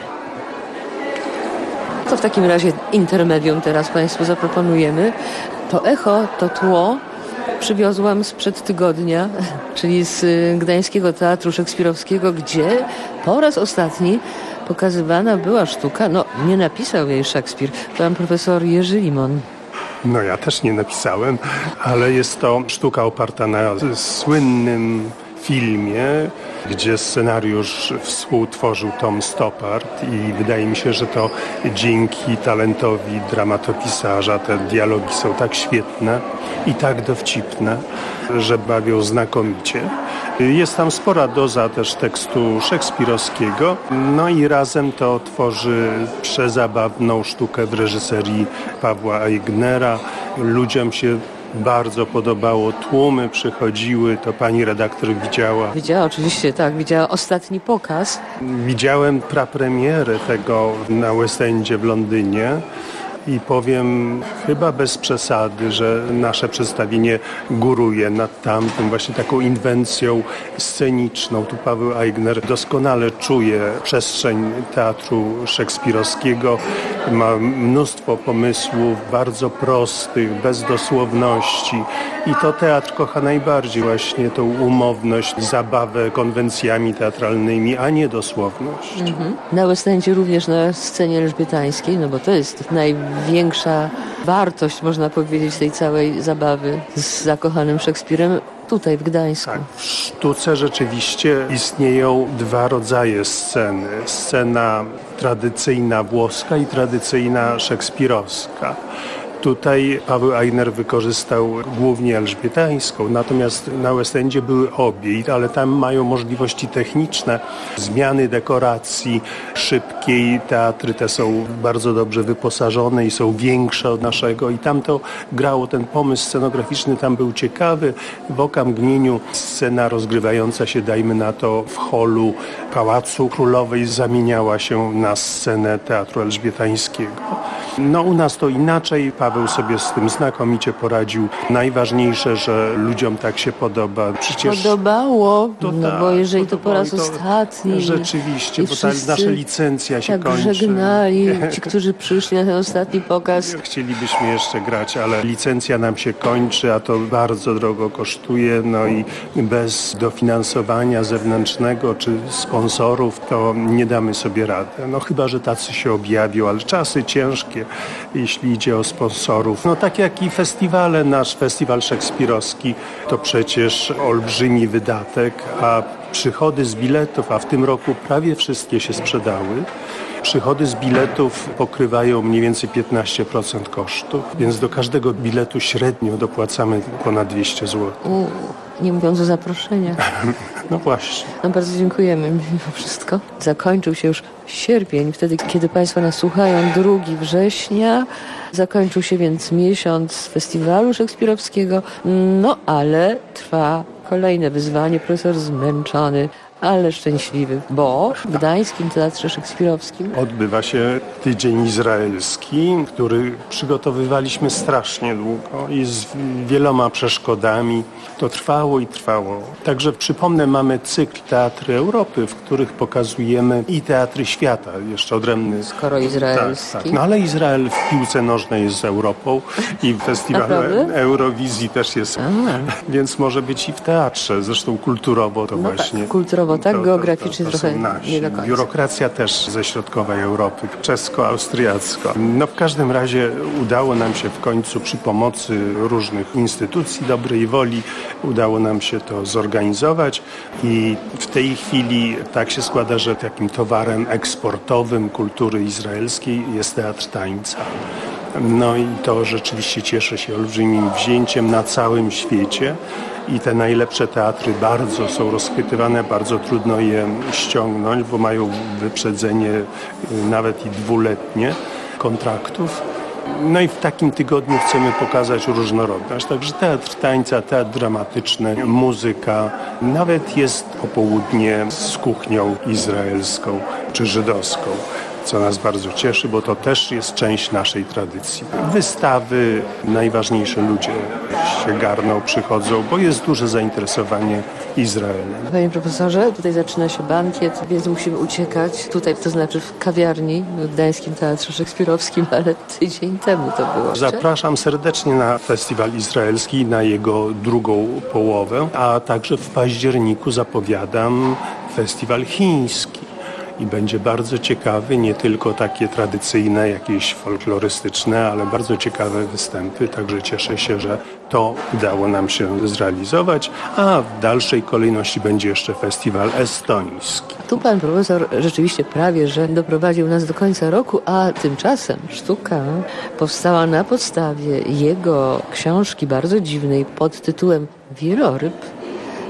To w takim razie intermedium teraz Państwu zaproponujemy. To echo, to tło przywiozłam sprzed tygodnia, czyli z Gdańskiego Teatru Szekspirowskiego, gdzie po raz ostatni pokazywana była sztuka, nie napisał jej Szekspir, pan profesor Jerzy Limon. No ja też nie napisałem, ale jest to sztuka oparta na słynnym filmie, gdzie scenariusz współtworzył Tom Stoppard i wydaje mi się, że to dzięki talentowi dramatopisarza te dialogi są tak świetne i tak dowcipne, że bawią znakomicie. Jest tam spora doza też tekstu szekspirowskiego, no i razem to tworzy przezabawną sztukę w reżyserii Pawła Aignera. Ludziom się bardzo podobało, tłumy przychodziły, to pani redaktor widziała. Widziała, oczywiście, tak, widziała ostatni pokaz. Widziałem prapremierę tego na West Endzie w Londynie I powiem chyba bez przesady, że nasze przedstawienie góruje nad tamtym właśnie taką inwencją sceniczną. Tu Paweł Aigner doskonale czuje przestrzeń teatru szekspirowskiego. Ma mnóstwo pomysłów, bardzo prostych, bez dosłowności. I to teatr kocha najbardziej właśnie tą umowność, zabawę konwencjami teatralnymi, a nie dosłowność. Na West Endzie również na scenie elżbietańskiej, no bo to jest największa wartość, można powiedzieć, tej całej zabawy z zakochanym Szekspirem. Tutaj w Gdańsku. Tak, w sztuce rzeczywiście istnieją dwa rodzaje sceny. Scena tradycyjna włoska i tradycyjna szekspirowska. Tutaj Paweł Aigner wykorzystał głównie elżbietańską, natomiast na West Endzie były obie, ale tam mają możliwości techniczne, zmiany dekoracji szybkiej. Teatry te są bardzo dobrze wyposażone i są większe od naszego i tam to grało, ten pomysł scenograficzny tam był ciekawy. W oka mgnieniu scena rozgrywająca się, dajmy na to, w holu Pałacu Królowej zamieniała się na scenę teatru elżbietańskiego. No u nas to inaczej. Paweł sobie z tym znakomicie poradził. Najważniejsze, że ludziom tak się podoba. Przecież podobało, to no tak, bo jeżeli to po raz ostatni. Rzeczywiście, bo ta nasza licencja się tak kończy. Żegnali ci, którzy przyszli na ten ostatni pokaz. Chcielibyśmy jeszcze grać, ale licencja nam się kończy, a to bardzo drogo kosztuje. No i bez dofinansowania zewnętrznego czy sponsorów to nie damy sobie rady. No chyba, że tacy się objawią, ale czasy ciężkie, jeśli idzie o sponsorów. No tak jak i festiwale, nasz festiwal szekspirowski to przecież olbrzymi wydatek, a przychody z biletów, a w tym roku prawie wszystkie się sprzedały, przychody z biletów pokrywają mniej więcej 15% kosztów, więc do każdego biletu średnio dopłacamy ponad 200 zł. Nie mówiąc o zaproszeniach. No właśnie. No bardzo dziękujemy mimo wszystko. Zakończył się już sierpień, wtedy kiedy Państwo nas słuchają, 2 września. Zakończył się więc miesiąc festiwalu szekspirowskiego, no ale trwa kolejne wyzwanie. Profesor zmęczony, ale szczęśliwy, bo w Gdańskim Teatrze Szekspirowskim odbywa się tydzień izraelski, który przygotowywaliśmy strasznie długo i z wieloma przeszkodami. To trwało i trwało. Także przypomnę, mamy cykl Teatry Europy, w których pokazujemy i teatry świata, jeszcze odrębny. Skoro izraelski. Tak. No ale Izrael w piłce nożnej jest z Europą i festiwal Eurowizji też jest. Więc może być i w teatrze, zresztą kulturowo to właśnie. Tak, kulturowo, tak, geograficznie to trochę nasi. nie do końca. Biurokracja też ze środkowej Europy, czesko-austriacka. No w każdym razie udało nam się w końcu przy pomocy różnych instytucji dobrej woli udało nam się to zorganizować i w tej chwili tak się składa, że takim towarem eksportowym kultury izraelskiej jest teatr tańca. No i to rzeczywiście cieszy się olbrzymim wzięciem na całym świecie i te najlepsze teatry bardzo są rozchwytywane, bardzo trudno je ściągnąć, bo mają wyprzedzenie nawet i 2-letnie kontraktów. No i w takim tygodniu chcemy pokazać różnorodność. Także teatr tańca, teatr dramatyczny, muzyka. Nawet jest popołudnie z kuchnią izraelską czy żydowską, co nas bardzo cieszy, bo to też jest część naszej tradycji. Wystawy, najważniejsze ludzie się garną, przychodzą, bo jest duże zainteresowanie Izraelem. Panie profesorze, tutaj zaczyna się bankiet, więc musimy uciekać. Tutaj, to znaczy w kawiarni w Gdańskim Teatrze Szekspirowskim, ale tydzień temu to było. Zapraszam serdecznie na festiwal izraelski, na jego drugą połowę, a także w październiku zapowiadam festiwal chiński. I będzie bardzo ciekawy, nie tylko takie tradycyjne, jakieś folklorystyczne, ale bardzo ciekawe występy. Także cieszę się, że to udało nam się zrealizować, a w dalszej kolejności będzie jeszcze festiwal estoński. Tu pan profesor rzeczywiście prawie, że doprowadził nas do końca roku, a tymczasem sztuka powstała na podstawie jego książki bardzo dziwnej pod tytułem Wieloryb.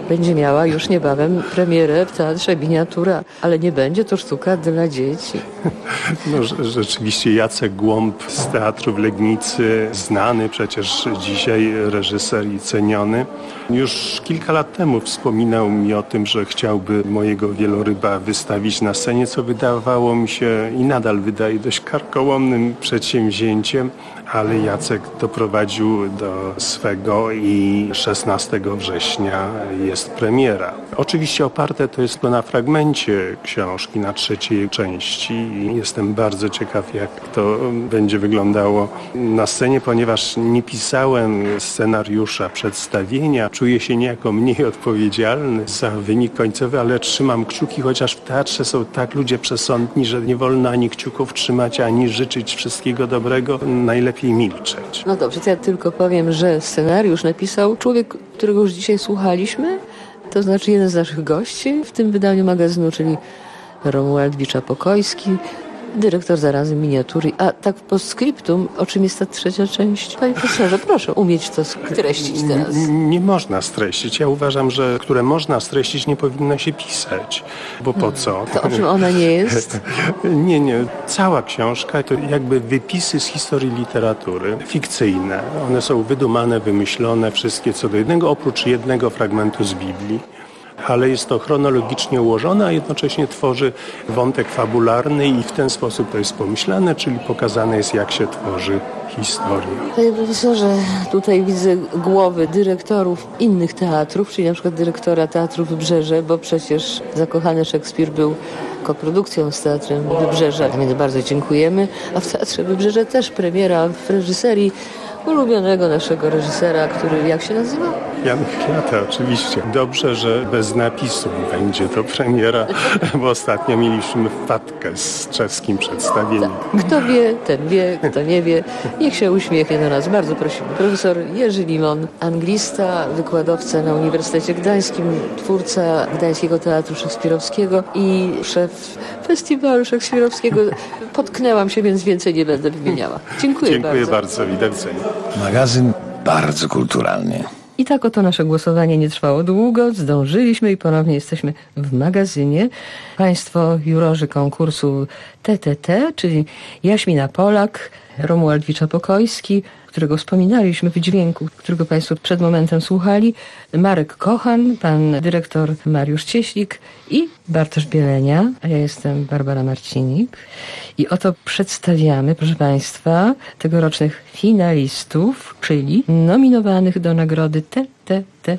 będzie miała już niebawem premierę w Teatrze Miniatura, ale nie będzie to sztuka dla dzieci. No, rzeczywiście Jacek Głąb z Teatru w Legnicy, znany przecież dzisiaj reżyser i ceniony, już kilka lat temu wspominał mi o tym, że chciałby mojego Wieloryba wystawić na scenie, co wydawało mi się i nadal wydaje dość karkołomnym przedsięwzięciem, ale Jacek doprowadził do swego i 16 września jest premiera. Oczywiście oparte to jest na fragmencie książki, na 3. części. Jestem bardzo ciekaw, jak to będzie wyglądało na scenie, ponieważ nie pisałem scenariusza przedstawienia. Czuję się niejako mniej odpowiedzialny za wynik końcowy, ale trzymam kciuki, chociaż w teatrze są tak ludzie przesądni, że nie wolno ani kciuków trzymać, ani życzyć wszystkiego dobrego. Najlepiej milczeć. No dobrze, to ja tylko powiem, że scenariusz napisał człowiek, którego już dzisiaj słuchaliśmy, to znaczy jeden z naszych gości w tym wydaniu magazynu, czyli Romuald Wicza-Pokojski, dyrektor Zarazem Miniatury. A tak postscriptum, o czym jest ta 3. część? Panie profesorze, proszę umieć to streścić teraz. Nie można streścić. Ja uważam, że które można streścić, nie powinno się pisać. Bo po co? To o czym ona nie jest? Nie. Cała książka to jakby wypisy z historii literatury, fikcyjne. One są wydumane, wymyślone, wszystkie co do jednego, oprócz jednego fragmentu z Biblii. Ale jest to chronologicznie ułożone, a jednocześnie tworzy wątek fabularny i w ten sposób to jest pomyślane, czyli pokazane jest, jak się tworzy historia. Panie profesorze, tutaj widzę głowy dyrektorów innych teatrów, czyli na przykład dyrektora Teatru Wybrzeże, bo przecież Zakochany Szekspir był koprodukcją z Teatrem Wybrzeże. A więc bardzo dziękujemy. A w Teatrze Wybrzeże też premiera w reżyserii ulubionego naszego reżysera, który jak się nazywa? Jan Kwiata, oczywiście. Dobrze, że bez napisu będzie to premiera, bo ostatnio mieliśmy wpadkę z czeskim przedstawieniem. Kto wie, ten wie, kto nie wie, niech się uśmiechnie do nas. Bardzo prosimy. Profesor Jerzy Limon, anglista, wykładowca na Uniwersytecie Gdańskim, twórca Gdańskiego Teatru Szekspirowskiego i szef Festiwalu Szekspirowskiego. Potknęłam się, więc więcej nie będę wymieniała. Dziękuję bardzo. Widzenia. Magazyn bardzo kulturalny. I tak oto nasze głosowanie nie trwało długo, zdążyliśmy i ponownie jesteśmy w magazynie. Państwo jurorzy konkursu TTT, czyli Jaśmina Polak, Romuald Wicza-Pokojski, którego wspominaliśmy w dźwięku, którego Państwo przed momentem słuchali, Marek Kochan, pan dyrektor Mariusz Cieślik i Bartosz Bielenia, a ja jestem Barbara Marcinik. I oto przedstawiamy, proszę Państwa, tegorocznych finalistów, czyli nominowanych do nagrody TTT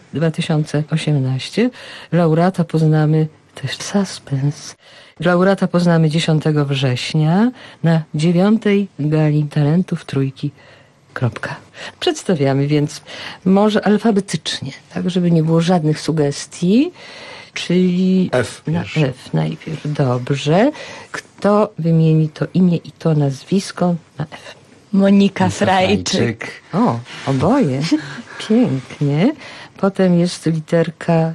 2018. Laureata poznamy, to jest suspens. Laureata poznamy 10 września na 9. Gali Talentów Trójki. Przedstawiamy więc może alfabetycznie, tak żeby nie było żadnych sugestii, czyli F. Na F najpierw. Dobrze. Kto wymieni to imię i to nazwisko na F? Monika Frajczyk. O, oboje. Pięknie. Potem jest literka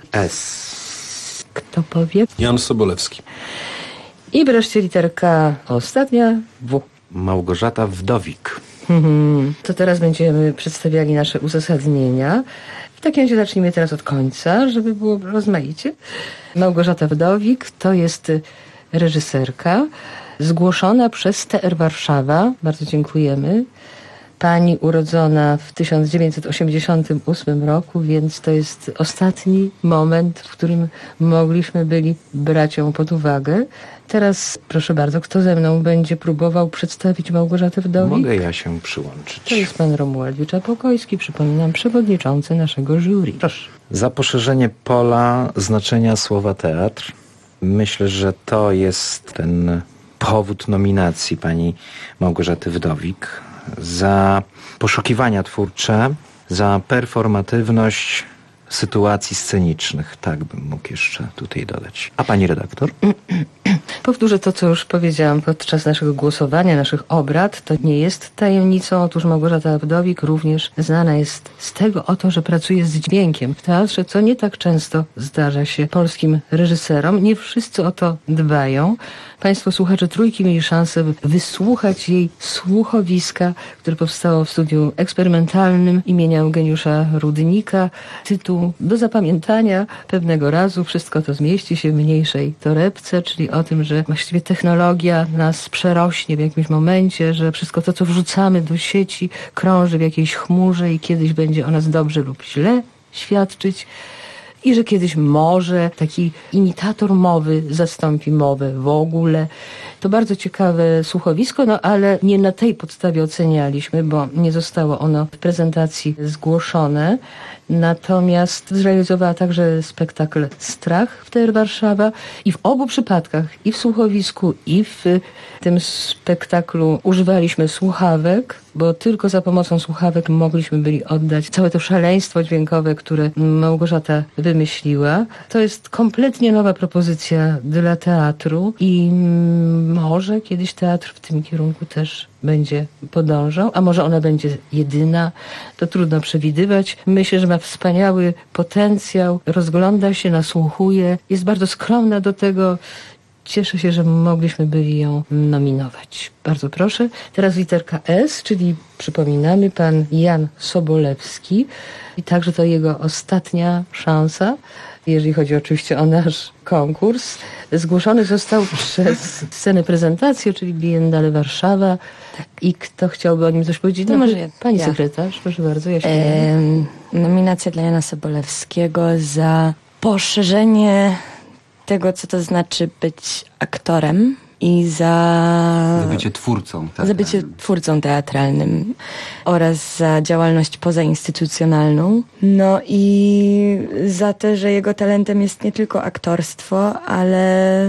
S. Kto powie? Jan Sobolewski. I wreszcie literka ostatnia W. Małgorzata Wdowik. To teraz będziemy przedstawiali nasze uzasadnienia. W takim razie zacznijmy teraz od końca, żeby było rozmaicie. Małgorzata Wdowik to jest reżyserka zgłoszona przez TR Warszawa. Bardzo dziękujemy. Pani urodzona w 1988 roku, więc to jest ostatni moment, w którym mogliśmy byli brać ją pod uwagę. Teraz, proszę bardzo, kto ze mną będzie próbował przedstawić Małgorzatę Wdowik? Mogę ja się przyłączyć. To jest pan Romuald Wicza-Pokojski, przypominam, przewodniczący naszego jury. Proszę. Za poszerzenie pola znaczenia słowa teatr, myślę, że to jest ten powód nominacji pani Małgorzaty Wdowik. Za poszukiwania twórcze, za performatywność sytuacji scenicznych. Tak bym mógł jeszcze tutaj dodać. A pani redaktor? Powtórzę to, co już powiedziałam podczas naszego głosowania, naszych obrad. To nie jest tajemnicą. Otóż Małgorzata Wdowik również znana jest z tego oto, że pracuje z dźwiękiem w teatrze, co nie tak często zdarza się polskim reżyserom. Nie wszyscy o to dbają. Państwo słuchacze Trójki mieli szansę wysłuchać jej słuchowiska, które powstało w studiu eksperymentalnym imienia Eugeniusza Rudnika. Tytuł do zapamiętania pewnego razu. Wszystko to zmieści się w mniejszej torebce, czyli o tym, że właściwie technologia nas przerośnie w jakimś momencie, że wszystko to, co wrzucamy do sieci, krąży w jakiejś chmurze i kiedyś będzie o nas dobrze lub źle świadczyć. I że kiedyś może taki imitator mowy zastąpi mowę w ogóle. To bardzo ciekawe słuchowisko, no ale nie na tej podstawie ocenialiśmy, bo nie zostało ono w prezentacji zgłoszone. Natomiast zrealizowała także spektakl Strach w TR Warszawa i w obu przypadkach, i w słuchowisku, i w tym spektaklu używaliśmy słuchawek, bo tylko za pomocą słuchawek mogliśmy byli oddać całe to szaleństwo dźwiękowe, które Małgorzata wymyśliła. To jest kompletnie nowa propozycja dla teatru i może kiedyś teatr w tym kierunku też będzie podążał, a może ona będzie jedyna, to trudno przewidywać. Myślę, że ma wspaniały potencjał, rozgląda się, nasłuchuje, jest bardzo skromna do tego. Cieszę się, że mogliśmy byli ją nominować. Bardzo proszę. Teraz literka S, czyli przypominamy pan Jan Sobolewski i także to jego ostatnia szansa, jeżeli chodzi oczywiście o nasz konkurs. Zgłoszony został przez scenę prezentacji, czyli Biennale Warszawa. Tak. I kto chciałby o nim coś powiedzieć? No może pani sekretarz, proszę bardzo. Nominacja dla Jana Sobolewskiego za poszerzenie tego, co to znaczy być aktorem i za bycie twórcą. Za bycie twórcą teatralnym oraz za działalność pozainstytucjonalną. No i za to, że jego talentem jest nie tylko aktorstwo, ale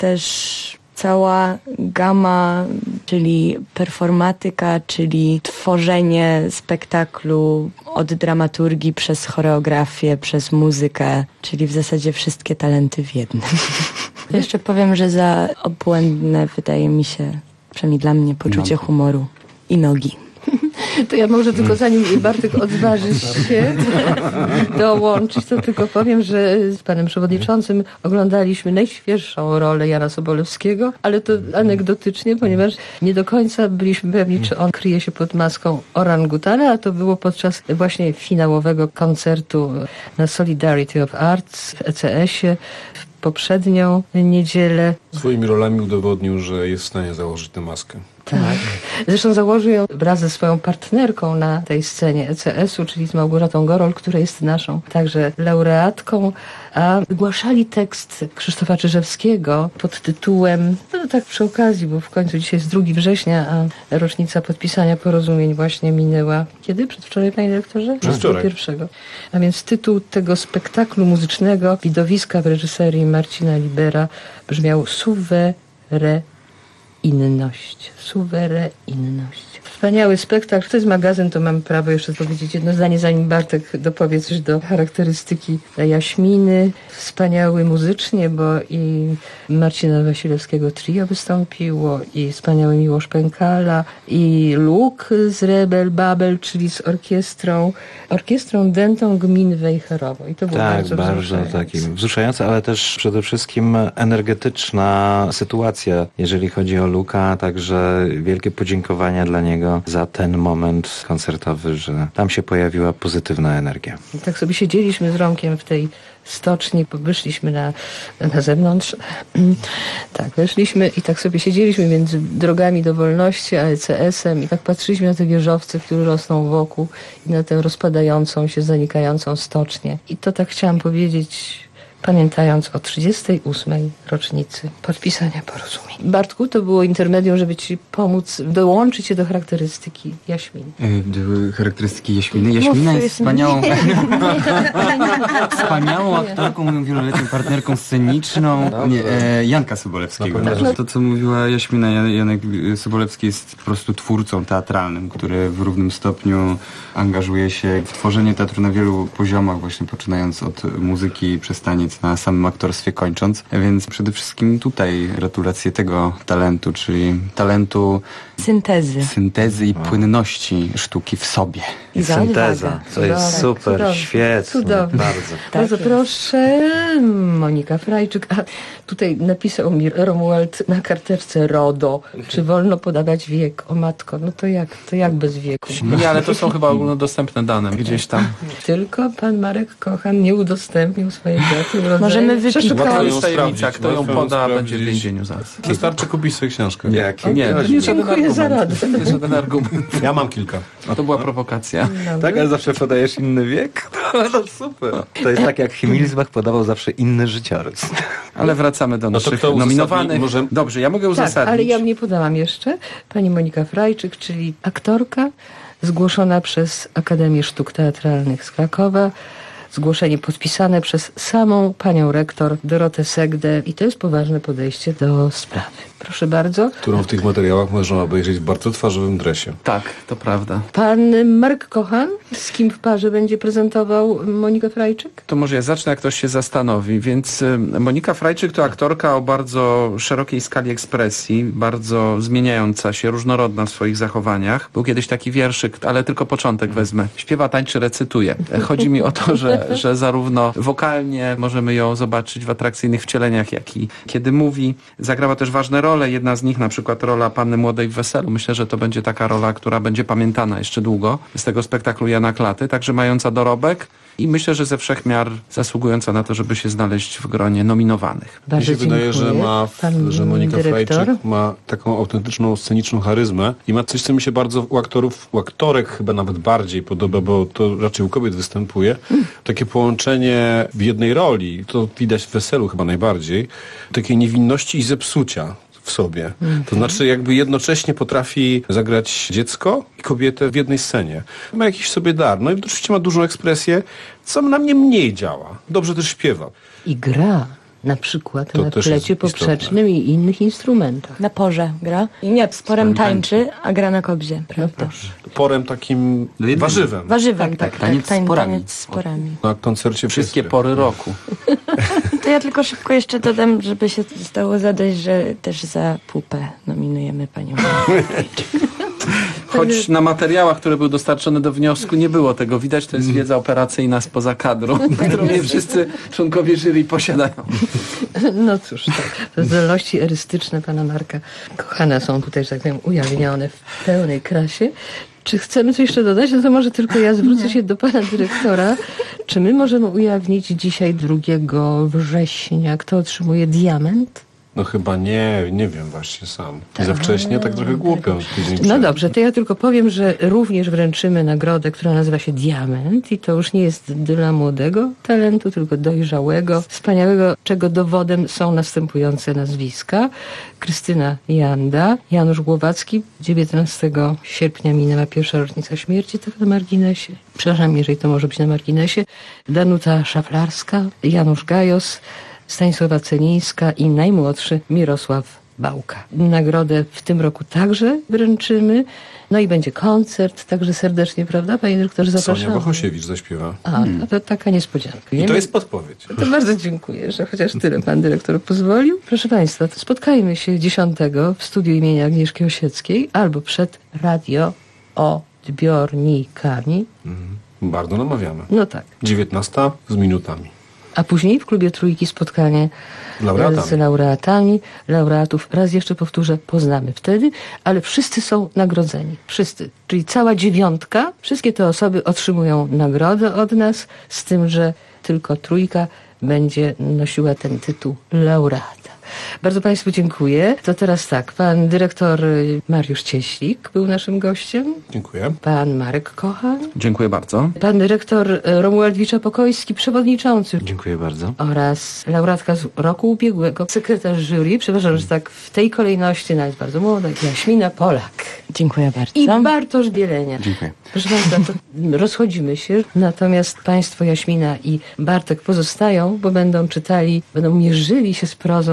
też cała gama, czyli performatyka, czyli tworzenie spektaklu od dramaturgii przez choreografię, przez muzykę, czyli w zasadzie wszystkie talenty w jednym. Jeszcze powiem, że za obłędne wydaje mi się, przynajmniej dla mnie, poczucie humoru i nogi. To ja może tylko zanim Bartek odważy się dołączyć, to tylko powiem, że z panem przewodniczącym oglądaliśmy najświeższą rolę Jana Sobolewskiego, ale to anegdotycznie, ponieważ nie do końca byliśmy pewni, czy on kryje się pod maską orangutana, a to było podczas właśnie finałowego koncertu na Solidarity of Arts w ECS-ie w poprzednią niedzielę. Swoimi rolami udowodnił, że jest w stanie założyć tę maskę. Tak. Zresztą założył ją wraz ze swoją partnerką na tej scenie ECS-u, czyli z Małgorzatą Gorol, która jest naszą także laureatką, a wygłaszali tekst Krzysztofa Czyżewskiego pod tytułem, no tak przy okazji, bo w końcu dzisiaj jest 2 września, a rocznica podpisania porozumień właśnie minęła. Kiedy? Przedwczoraj, panie dyrektorze? Przedwczoraj. 1. A więc tytuł tego spektaklu muzycznego, widowiska w reżyserii Marcina Libera brzmiał Suwerenność. Wspaniały spektakl. To jest magazyn, to mam prawo jeszcze powiedzieć jedno zdanie, zanim Bartek dopowie coś do charakterystyki Jaśminy. Wspaniały muzycznie, bo i Marcina Wasilewskiego trio wystąpiło, i wspaniały Miłosz Pękala, i Luk z Rebel Babel, czyli z orkiestrą dętą gmin Wejherowo. I to było bardzo wzruszające, ale też przede wszystkim energetyczna sytuacja, jeżeli chodzi o Luka, także wielkie podziękowania dla niego za ten moment koncertowy, że tam się pojawiła pozytywna energia. I tak sobie siedzieliśmy z Romkiem w tej stoczni, wyszliśmy na zewnątrz. Tak, weszliśmy i tak sobie siedzieliśmy między drogami do wolności a ECS-em i tak patrzyliśmy na te wieżowce, które rosną wokół i na tę rozpadającą się, zanikającą stocznię. I to tak chciałam powiedzieć, pamiętając o 38. rocznicy podpisania porozumień. Bartku, to było intermedium, żeby ci pomóc dołączyć się do charakterystyki Jaśminy. Do charakterystyki Jaśminy. Jaśmina jest wspaniałą aktorką, moją wieloletnią partnerką sceniczną. Janka Sobolewskiego. To, co mówiła Jaśmina, Janek Sobolewski jest po prostu twórcą teatralnym, który w równym stopniu angażuje się w tworzenie teatru na wielu poziomach, właśnie poczynając od muzyki przez taniec, mówiąc, na samym aktorstwie kończąc. Więc przede wszystkim tutaj gratulacje tego talentu, czyli talentu syntezy i płynności sztuki w sobie. I synteza, to jest super, cudownie, świetnie, cudownie. bardzo. Bardzo proszę, Monika Frajczyk. A tutaj napisał mi Romuald na karteczce RODO. Czy wolno podawać wiek? O matko, no to jak bez wieku? Nie, ale to są chyba ogólnodostępne dane gdzieś tam. Tylko pan Marek Kochan nie udostępnił swojej daty urodzenia. Możemy wypić. To jest tajemnica, kto ją poda, będzie w więzieniu zaraz. Wystarczy kupić sobie książkę. Nie, to nie jest dziękuję za radę. To nie jest żaden argument. Ja mam kilka. A to była prowokacja. Tak, ale zawsze podajesz inny wiek? No super. To jest tak, jak Himilsbach podawał zawsze inny życiorys. Ale wracamy do naszych nominowanych. Dobrze, ja mogę uzasadnić. Tak, ale ja nie podałam jeszcze. Pani Monika Frajczyk, czyli aktorka zgłoszona przez Akademię Sztuk Teatralnych z Krakowa. Zgłoszenie podpisane przez samą panią rektor Dorotę Segdę i to jest poważne podejście do sprawy. Proszę bardzo. Którą w tych materiałach można obejrzeć w bardzo twarzowym dresie. Tak, to prawda. Pan Marek Kochan, z kim w parze będzie prezentował Monikę Frajczyk? To może ja zacznę, jak ktoś się zastanowi. Więc Monika Frajczyk to aktorka o bardzo szerokiej skali ekspresji, bardzo zmieniająca się, różnorodna w swoich zachowaniach. Był kiedyś taki wierszyk, ale tylko początek wezmę. Śpiewa, tańczy, recytuje. Chodzi mi o to, że zarówno wokalnie możemy ją zobaczyć w atrakcyjnych wcieleniach, jak i kiedy mówi. Zagrała też ważne role. Jedna z nich, na przykład rola Panny Młodej w Weselu. Myślę, że to będzie taka rola, która będzie pamiętana jeszcze długo z tego spektaklu Jana Klaty, także mająca dorobek i myślę, że ze wszech miar zasługująca na to, żeby się znaleźć w gronie nominowanych. Mi się wydaje, że Monika Frajczyk ma taką autentyczną, sceniczną charyzmę i ma coś, co mi się bardzo u aktorek chyba nawet bardziej podoba, bo to raczej u kobiet występuje. Takie połączenie w jednej roli, to widać w Weselu chyba najbardziej, takiej niewinności i zepsucia w sobie. To znaczy jakby jednocześnie potrafi zagrać dziecko i kobietę w jednej scenie. Ma jakiś sobie dar. No i oczywiście ma dużą ekspresję, co na mnie mniej działa. Dobrze też śpiewa. I gra. Na przykład na flecie poprzecznym i innych instrumentach. Na porze gra. I nie, z porem tańczy, a gra na kobzie, prawda? Porem takim warzywem. Warzywem, tak. Taniec z porami. Taniec z porami. Na koncercie wszystkie pory roku. To ja tylko szybko jeszcze dodam, żeby się stało zadać, że też za pupę nominujemy panią. Choć na materiałach, które były dostarczone do wniosku, nie było tego widać. To jest wiedza operacyjna spoza kadru, którą nie wszyscy członkowie jury posiadają. No cóż, tak. Zdolności erystyczne pana Marka Kochana są tutaj, że tak powiem, ujawnione w pełnej krasie. Czy chcemy coś jeszcze dodać? No to może tylko ja zwrócę się do pana dyrektora. Czy my możemy ujawnić dzisiaj 2 września, kto otrzymuje diament? No chyba nie wiem właśnie sam. Za wcześnie, tak trochę głupio. No dobrze, to ja tylko powiem, że również wręczymy nagrodę, która nazywa się Diament i to już nie jest dla młodego talentu, tylko dojrzałego, wspaniałego, czego dowodem są następujące nazwiska. Krystyna Janda, Janusz Głowacki, 19 sierpnia minęła pierwsza rocznica śmierci, tak na marginesie. Przepraszam, jeżeli to może być na marginesie. Danuta Szaflarska, Janusz Gajos, Stanisława Celińska i najmłodszy Mirosław Bałka. Nagrodę w tym roku także wręczymy. No i będzie koncert, także serdecznie, prawda, panie dyrektorze, zapraszamy. Sonia Bohosiewicz zaśpiewa. A to taka niespodzianka. I to jest podpowiedź. To bardzo dziękuję, że chociaż tyle pan dyrektor pozwolił. Proszę państwa, spotkajmy się 10 w studiu imienia Agnieszki Osieckiej albo przed radioodbiornikami. Bardzo namawiamy. No tak. 19 z minutami. A później w klubie Trójki spotkanie z laureatami. Laureatów, raz jeszcze powtórzę, poznamy wtedy, ale wszyscy są nagrodzeni. Wszyscy. Czyli cała 9, wszystkie te osoby otrzymują nagrodę od nas, z tym, że tylko Trójka będzie nosiła ten tytuł laureata. Bardzo państwu dziękuję. To teraz tak, pan dyrektor Mariusz Cieślik był naszym gościem. Dziękuję. Pan Marek Kochan. Dziękuję bardzo. Pan dyrektor Romuald Wicza-Pokojski, przewodniczący. Dziękuję bardzo. Oraz laureatka z roku ubiegłego, sekretarz jury, przepraszam, że tak w tej kolejności, nawet bardzo młoda, Jaśmina Polak. Dziękuję bardzo. I Bartosz Bielenia. Dziękuję. Proszę państwa, to rozchodzimy się, natomiast państwo Jaśmina i Bartek pozostają, bo będą czytali, będą mierzyli się z prozą Stefana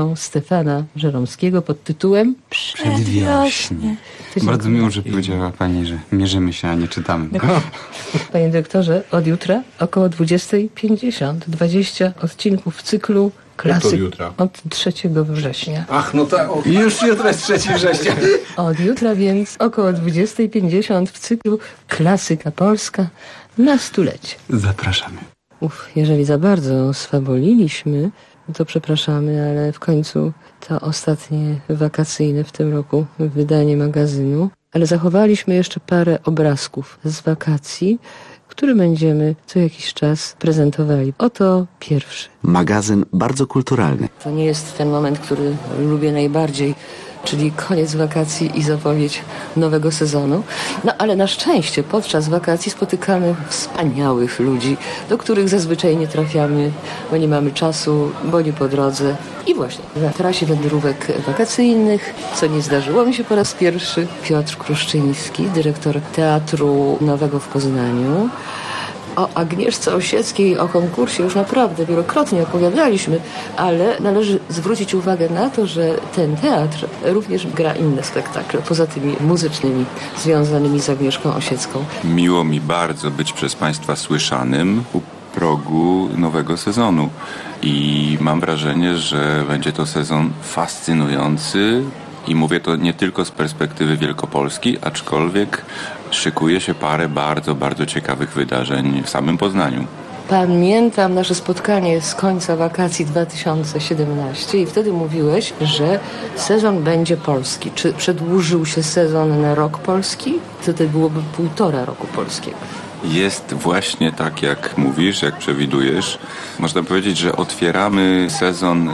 Stefana Żeromskiego pod tytułem Przedwiośnie. Bardzo miło, że powiedziała pani, że mierzymy się, a nie czytamy. Panie dyrektorze, od jutra około 20:50 20 odcinków w cyklu Klasyk. Od jutra? Od 3 września. Ach, no tak. Już jutro jest 3 września. Od jutra więc około 20:50 w cyklu Klasyka Polska na stulecie. Zapraszamy. Jeżeli za bardzo sfaboliliśmy, to przepraszamy, ale w końcu to ostatnie wakacyjne w tym roku wydanie magazynu. Ale zachowaliśmy jeszcze parę obrazków z wakacji, które będziemy co jakiś czas prezentowali. Oto pierwszy. Magazyn bardzo kulturalny. To nie jest ten moment, który lubię najbardziej, czyli koniec wakacji i zapowiedź nowego sezonu. No ale na szczęście podczas wakacji spotykamy wspaniałych ludzi, do których zazwyczaj nie trafiamy, bo nie mamy czasu, bo nie po drodze. I właśnie na trasie wędrówek wakacyjnych, co nie zdarzyło mi się po raz pierwszy, Piotr Kruszczyński, dyrektor Teatru Nowego w Poznaniu. O Agnieszce Osieckiej, o konkursie już naprawdę wielokrotnie opowiadaliśmy, ale należy zwrócić uwagę na to, że ten teatr również gra inne spektakle, poza tymi muzycznymi, związanymi z Agnieszką Osiecką. Miło mi bardzo być przez Państwa słyszanym u progu nowego sezonu i mam wrażenie, że będzie to sezon fascynujący. I mówię to nie tylko z perspektywy Wielkopolski, aczkolwiek szykuje się parę bardzo, bardzo ciekawych wydarzeń w samym Poznaniu. Pamiętam nasze spotkanie z końca wakacji 2017 i wtedy mówiłeś, że sezon będzie polski. Czy przedłużył się sezon na rok polski? To byłoby 1,5 roku polskiego. Jest właśnie tak, jak mówisz, jak przewidujesz. Można powiedzieć, że otwieramy sezon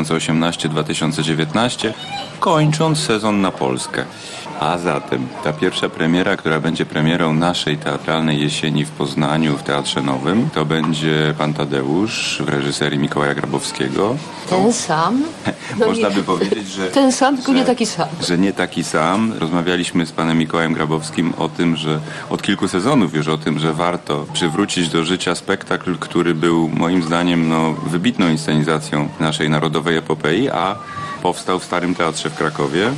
2018-2019, kończąc sezon na Polskę. A zatem ta pierwsza premiera, która będzie premierą naszej teatralnej jesieni w Poznaniu w Teatrze Nowym, to będzie Pan Tadeusz w reżyserii Mikołaja Grabowskiego. Ten sam? No Można by powiedzieć, że... Ten sam, tylko nie taki sam. Że nie taki sam. Rozmawialiśmy z panem Mikołajem Grabowskim o tym, że od kilku sezonów już o tym, że warto przywrócić do życia spektakl, który był moim zdaniem wybitną inscenizacją naszej narodowej epopei, a powstał w Starym Teatrze w Krakowie.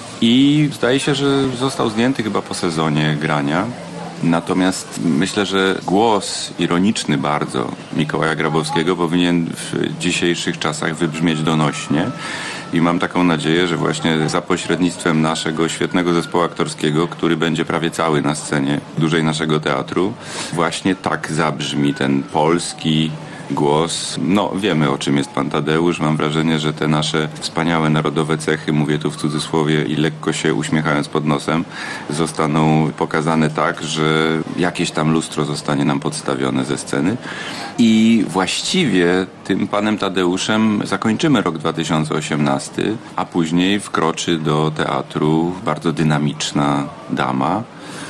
I zdaje się, że został zdjęty chyba po sezonie grania. Natomiast myślę, że głos ironiczny bardzo Mikołaja Grabowskiego powinien w dzisiejszych czasach wybrzmieć donośnie. I mam taką nadzieję, że właśnie za pośrednictwem naszego świetnego zespołu aktorskiego, który będzie prawie cały na scenie dłużej naszego teatru, właśnie tak zabrzmi ten polski głos. Wiemy, o czym jest Pan Tadeusz. Mam wrażenie, że te nasze wspaniałe narodowe cechy, mówię tu w cudzysłowie i lekko się uśmiechając pod nosem, zostaną pokazane tak, że jakieś tam lustro zostanie nam podstawione ze sceny. I właściwie tym Panem Tadeuszem zakończymy rok 2018, a później wkroczy do teatru bardzo dynamiczna dama,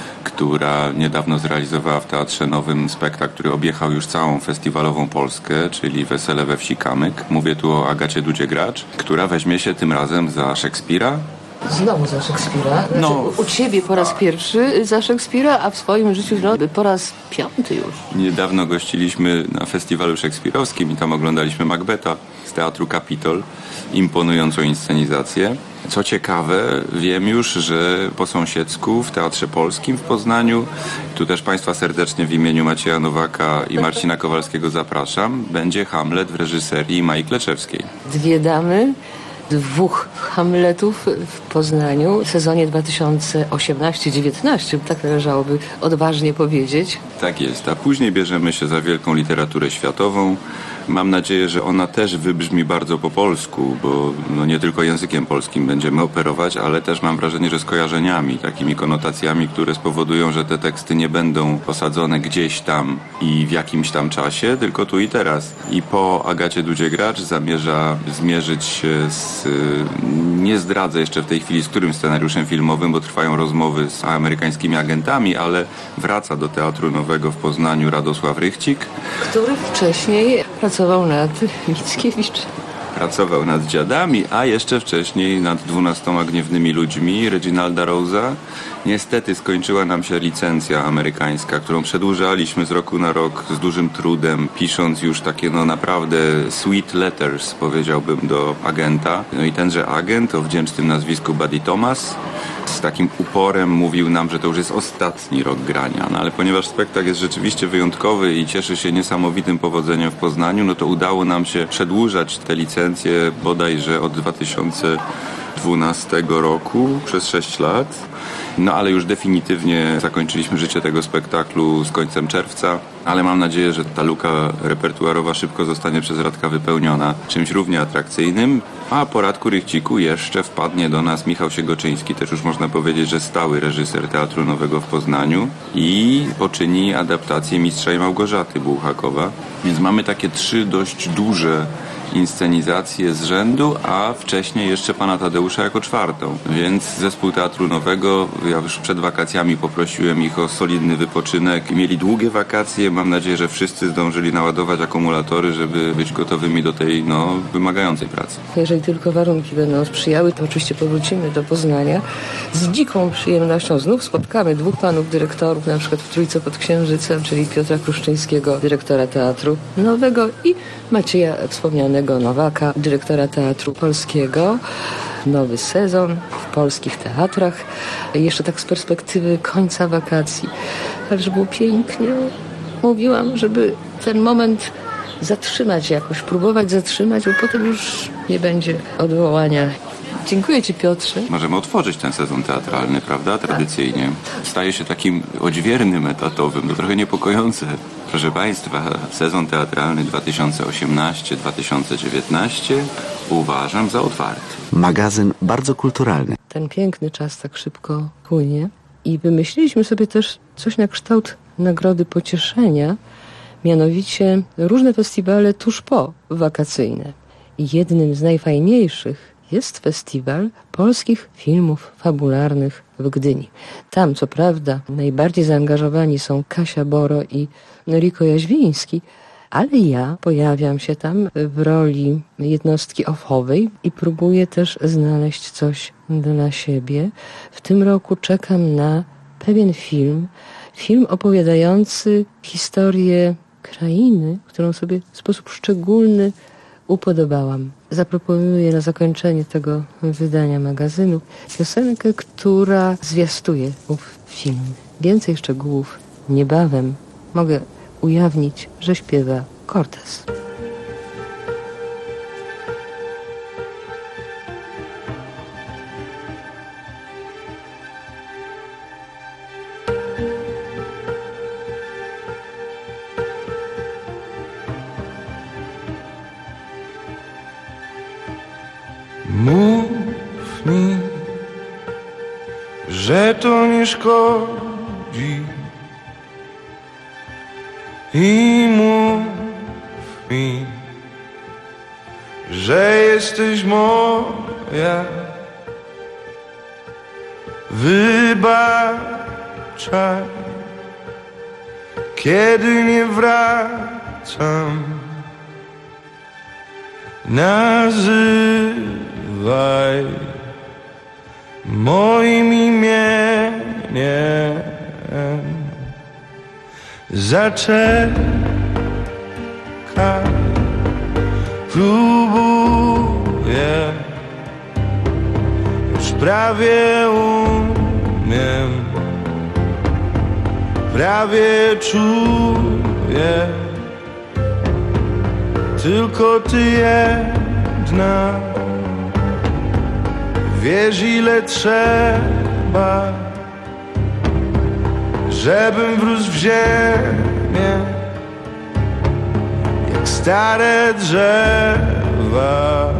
która niedawno zrealizowała w Teatrze Nowym spektakl, który objechał już całą festiwalową Polskę, czyli Wesele we wsi Kamyk. Mówię tu o Agacie Dudzie-Gracz, która weźmie się tym razem za Szekspira. Znowu za Szekspira? U Ciebie po raz pierwszy za Szekspira, a w swoim życiu po raz 5 już. Niedawno gościliśmy na festiwalu szekspirowskim i tam oglądaliśmy Macbeta z Teatru Kapitol. Imponującą inscenizację. Co ciekawe, wiem już, że po sąsiedzku w Teatrze Polskim w Poznaniu, tu też Państwa serdecznie w imieniu Macieja Nowaka i Marcina Kowalskiego zapraszam, będzie Hamlet w reżyserii Mai Kleczewskiej. 2 damy, 2 Hamletów w Poznaniu w sezonie 2018-19, tak należałoby odważnie powiedzieć. Tak jest, a później bierzemy się za wielką literaturę światową. Mam nadzieję, że ona też wybrzmi bardzo po polsku, bo nie tylko językiem polskim będziemy operować, ale też mam wrażenie, że skojarzeniami, takimi konotacjami, które spowodują, że te teksty nie będą posadzone gdzieś tam i w jakimś tam czasie, tylko tu i teraz. I po Agacie Dudzie-Gracz zamierza zmierzyć się z... Nie zdradzę jeszcze w tej chwili, z którym scenariuszem filmowym, bo trwają rozmowy z amerykańskimi agentami, ale wraca do Teatru Nowego w Poznaniu Radosław Rychcik, który wcześniej pracował nad Mickiewicz. pracował nad Dziadami, a jeszcze wcześniej nad 12 gniewnymi ludźmi Reginalda Rose'a. Niestety skończyła nam się licencja amerykańska, którą przedłużaliśmy z roku na rok z dużym trudem, pisząc już takie naprawdę sweet letters, powiedziałbym, do agenta. No i tenże agent o wdzięcznym nazwisku Buddy Thomas z takim uporem mówił nam, że to już jest ostatni rok grania. No ale ponieważ spektakl jest rzeczywiście wyjątkowy i cieszy się niesamowitym powodzeniem w Poznaniu, no to udało nam się przedłużać te licencje bodajże od 2012 roku przez 6 lat. No ale już definitywnie zakończyliśmy życie tego spektaklu z końcem czerwca, ale mam nadzieję, że ta luka repertuarowa szybko zostanie przez Radka wypełniona czymś równie atrakcyjnym. A po Radku Rychciku jeszcze wpadnie do nas Michał Siegoczyński, też już można powiedzieć, że stały reżyser Teatru Nowego w Poznaniu i poczyni adaptację Mistrza i Małgorzaty Bułhakowa. Więc mamy takie 3 dość duże inscenizację z rzędu, a wcześniej jeszcze Pana Tadeusza jako 4. Więc zespół Teatru Nowego, ja już przed wakacjami poprosiłem ich o solidny wypoczynek. Mieli długie wakacje, mam nadzieję, że wszyscy zdążyli naładować akumulatory, żeby być gotowymi do tej wymagającej pracy. Jeżeli tylko warunki będą sprzyjały, to oczywiście powrócimy do Poznania. Z dziką przyjemnością znów spotkamy 2 panów dyrektorów, na przykład w Trójce pod Księżycem, czyli Piotra Kruszczyńskiego, dyrektora Teatru Nowego, i Macieja wspomnianego Nowaka, dyrektora Teatru Polskiego. Nowy sezon w polskich teatrach. Jeszcze tak z perspektywy końca wakacji. Także było pięknie. Mówiłam, żeby ten moment zatrzymać jakoś, próbować zatrzymać, bo potem już nie będzie odwołania. Dziękuję Ci, Piotrze. Możemy otworzyć ten sezon teatralny, prawda? Tradycyjnie. Staje się takim odźwiernym etatowym, to trochę niepokojące. Proszę Państwa, sezon teatralny 2018-2019 uważam za otwarty. Magazyn bardzo kulturalny. Ten piękny czas tak szybko płynie i wymyśliliśmy sobie też coś na kształt Nagrody Pocieszenia, mianowicie różne festiwale tuż po wakacyjne. I jednym z najfajniejszych jest festiwal polskich filmów fabularnych w Gdyni. Tam, co prawda, najbardziej zaangażowani są Kasia Boro i Riko Jaźwiński, ale ja pojawiam się tam w roli jednostki off-owej i próbuję też znaleźć coś dla siebie. W tym roku czekam na pewien film opowiadający historię krainy, którą sobie w sposób szczególny upodobałam. Zaproponuję na zakończenie tego wydania magazynu piosenkę, która zwiastuje ów film. Więcej szczegółów niebawem mogę ujawnić, że śpiewa Cortez. Mów mi, że to nie szkodzi, i mów mi, że jesteś moja. Wybaczaj, kiedy nie wracam. Nazywaj moim imieniem. Zaczekaj, próbuję, już prawie umiem, prawie czuję. Tylko ty jedna wiesz, ile trzeba, żebym wrósł w ziemię jak stare drzewa.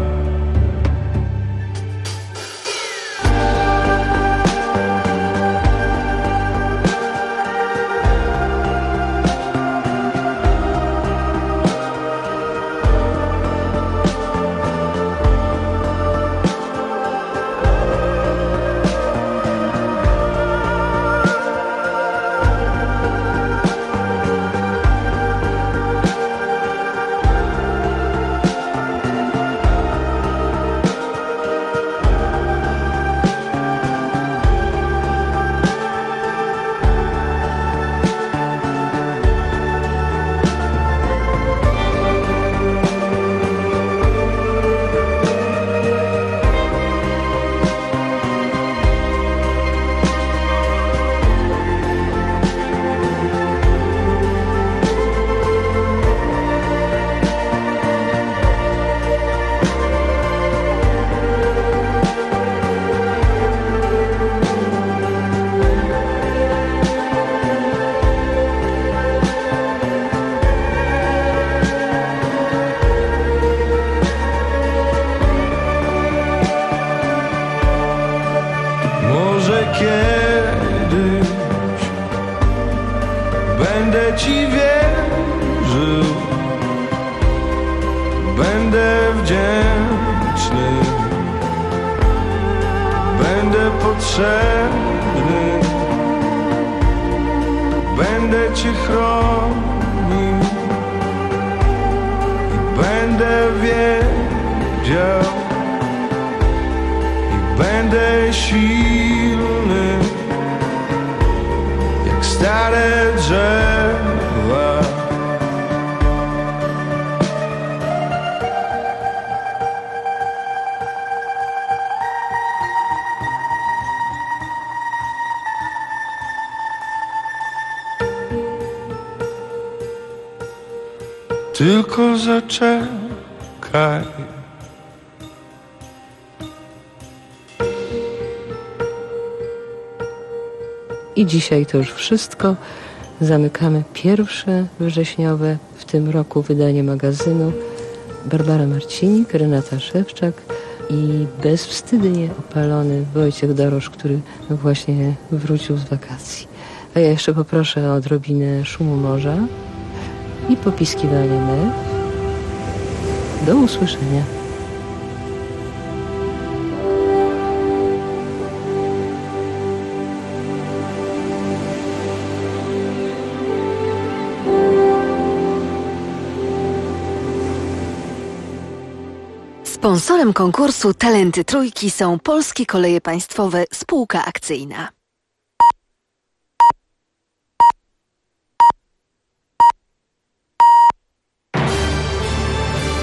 kiedyś będę Ci wierzył, będę wdzięczny, będę potrzebny, będę Cię chronił i będę wiedział, i będę silny jak stare drzewa. Tylko zaczekaj. I dzisiaj to już wszystko. Zamykamy pierwsze wrześniowe w tym roku wydanie magazynu. Barbara Marcinik, Renata Szewczak i bezwstydnie opalony Wojciech Dorosz, który właśnie wrócił z wakacji. A ja jeszcze poproszę o odrobinę szumu morza i popiskiwanie mew. Do usłyszenia. Sponsorem konkursu Talenty Trójki są Polskie Koleje Państwowe Spółka Akcyjna.